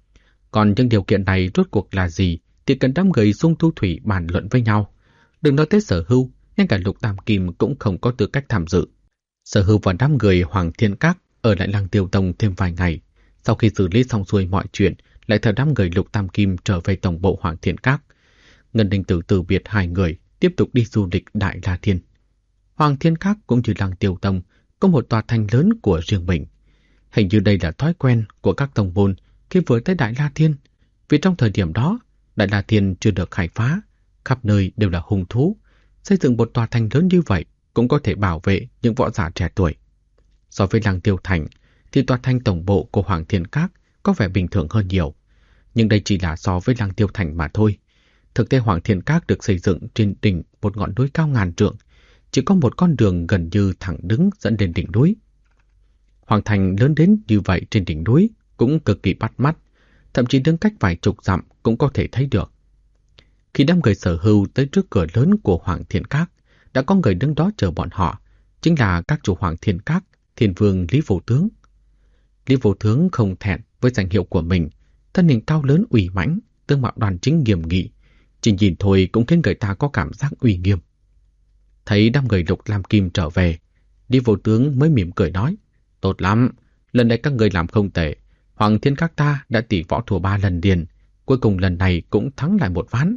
Còn những điều kiện này rốt cuộc là gì thì cần đám người Dung Thu Thủy bàn luận với nhau. Đừng nói tới Sở Hưu, ngay cả Lục Tam Kim cũng không có tư cách tham dự. Sở Hưu và đám người Hoàng Thiên Các ở lại Lăng Tiêu Tông thêm vài ngày. Sau khi xử lý xong xuôi mọi chuyện, lại theo đám người Lục Tam Kim trở về tổng bộ Hoàng Thiên Các. Ngân Đình Tử từ biệt hai người, tiếp tục đi du lịch Đại La Thiên. Hoàng Thiên Các cũng như Lăng Tiêu Tông có một tòa thành lớn của riêng mình. Hình như đây là thói quen của các tông môn khi vừa tới Đại La Thiên, vì trong thời điểm đó, Đại La Thiên chưa được khai phá, khắp nơi đều là hung thú. Xây dựng một tòa thành lớn như vậy cũng có thể bảo vệ những võ giả trẻ tuổi. So với Lăng Tiêu Thành, thì tòa thành tổng bộ của Hoàng Thiên Các có vẻ bình thường hơn nhiều. Nhưng đây chỉ là so với Lăng Tiêu Thành mà thôi. Thực tế Hoàng Thiên Các được xây dựng trên đỉnh một ngọn núi cao ngàn trượng, chỉ có một con đường gần như thẳng đứng dẫn lên đỉnh núi. Hoàng thành lớn đến như vậy trên đỉnh núi cũng cực kỳ bắt mắt, thậm chí đứng cách vài chục dặm cũng có thể thấy được. Khi đám người Sở Hưu tới trước cửa lớn của Hoàng Thiên Các, đã có người đứng đó chờ bọn họ, chính là các chủ Hoàng Thiên Các, Thiên Vương Lý Vô Tướng. Lý Vô Tướng không thẹn với danh hiệu của mình, thân hình cao lớn uy mãnh, tướng mạo đoan chính nghiêm nghị, chỉ nhìn thôi cũng khiến người ta có cảm giác uy nghiêm. Thấy đám người Lục Lam Kim trở về, Lý Vô Tướng mới mỉm cười nói, tốt lắm, lần này các người làm không tệ, Hoàng Thiên Các ta đã tỷ võ thua 3 lần liền, cuối cùng lần này cũng thắng lại một ván.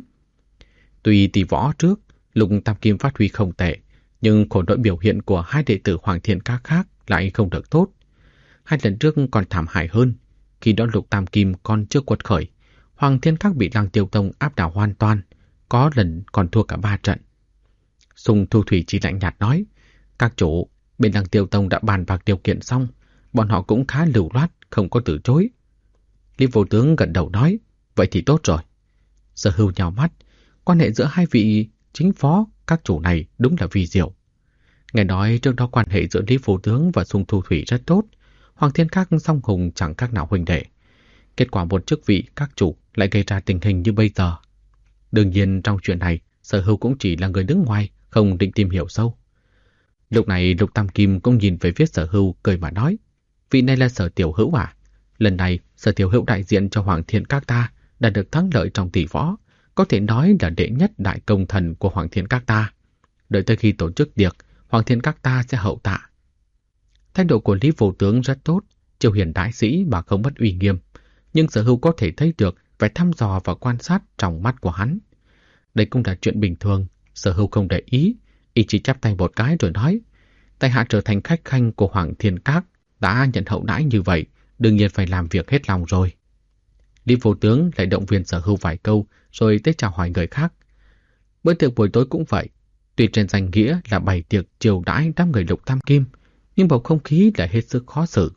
Tuy tỷ võ trước, Lục Tam Kim phát huy không tệ, nhưng khổ nỗi biểu hiện của hai đệ tử Hoàng Thiên Các khác lại không được tốt. Hai lần trước còn thảm hại hơn, khi đó Lục Tam Kim còn chưa quật khởi, Hoàng Thiên Các bị Lăng Tiêu Tông áp đảo hoàn toàn, có lần còn thua cả 3 trận. Dung Thu Thủy chỉ lạnh nhạt nói, các chủ, bên Lăng Tiêu Tông đã bàn bạc điều kiện xong, bọn họ cũng khá lưu loát, không có từ chối. Lý Vô Tướng gật đầu nói, vậy thì tốt rồi. Sở Hưu nhào mắt, quan hệ giữa hai vị chính phó các chủ này đúng là vi diệu. Nghe nói trước đó quan hệ giữa Lý Phủ Tướng và Sung Thu Thủy rất tốt, Hoàng Thiên Các song hùng chẳng khác nào huynh đệ. Kết quả một chức vị các chủ lại gây ra tình hình như bây giờ. Đương nhiên trong chuyện này, Sở Hưu cũng chỉ là người đứng ngoài, không định tìm hiểu sâu. Lúc này Lục Tam Kim cũng nhìn về phía Sở Hưu cười mà nói, vị này là Sở Tiểu Hữu à? Lần này Sở Tiểu Hữu đại diện cho Hoàng Thiên Các ta đã được thắng lợi trong tỷ võ, có thể nói là đệ nhất đại công thần của Hoàng Thiên Các ta. Đợi tới khi tổ chức tiệc, Hoàng Thiên Các ta sẽ hậu tạ. Thái độ của Lý Vô Tướng rất tốt, triều hiền đại sĩ mà không mất uy nghiêm, nhưng Sở Hưu có thể thấy được phải thăm dò và quan sát trong mắt của hắn. Đây cũng là chuyện bình thường, Sở Hưu không để ý, y chỉ chắp tay một cái rồi nói, tại hạ trở thành khách khanh của Hoàng Thiên Các, đã nhận hậu đãi như vậy, đương nhiên phải làm việc hết lòng rồi. Lý Vô Tướng lại động viên Sở Hưu vài câu, rồi tới chào hỏi người khác. Bữa tiệc buổi tối cũng vậy, tuy trên danh nghĩa là bày tiệc chiều đãi đám người Lục Tam Kim, nhưng bầu không khí lại hết sức khó xử.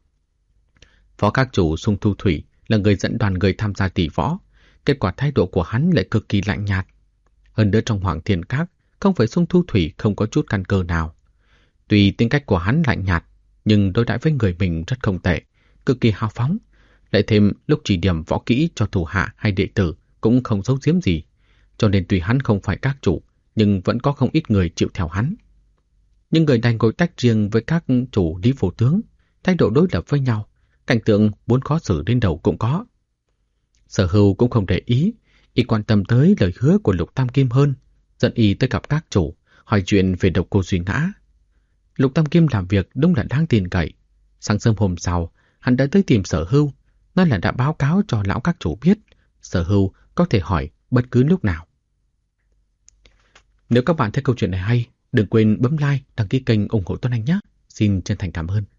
Phó các chủ Sung Thu Thủy là người dẫn đoàn người tham gia tỷ võ, kết quả thái độ của hắn lại cực kỳ lạnh nhạt. Hơn nữa trong Hoàng Thiên Các, không phải Sung Thu Thủy không có chút căn cơ nào. Tuy tính cách của hắn lạnh nhạt, nhưng đối đãi với người mình rất không tệ, cực kỳ hào phóng. Lại thêm lúc chỉ điểm võ kỹ cho thủ hạ hay đệ tử cũng không giấu giếm gì. Cho nên tuy hắn không phải các chủ, nhưng vẫn có không ít người chịu theo hắn. Nhưng người này ngồi tách riêng với các chủ Lý Vô Tướng, thái độ đối lập với nhau, cảnh tượng muốn khó xử đến đầu cũng có. Sở Hưu cũng không để ý, y quan tâm tới lời hứa của Lục Tam Kim hơn, dẫn y tới gặp các chủ, hỏi chuyện về Độc Cô Duy Ngã. Lục Tam Kim làm việc đúng là đáng tin cậy. Sáng sớm hôm sau, hắn đã tới tìm Sở Hưu, nói là đã báo cáo cho lão các chủ biết, Sở Hưu có thể hỏi bất cứ lúc nào. Nếu các bạn thấy câu chuyện này hay, đừng quên bấm like, đăng ký kênh ủng hộ Tuấn Anh nhé. Xin chân thành cảm ơn.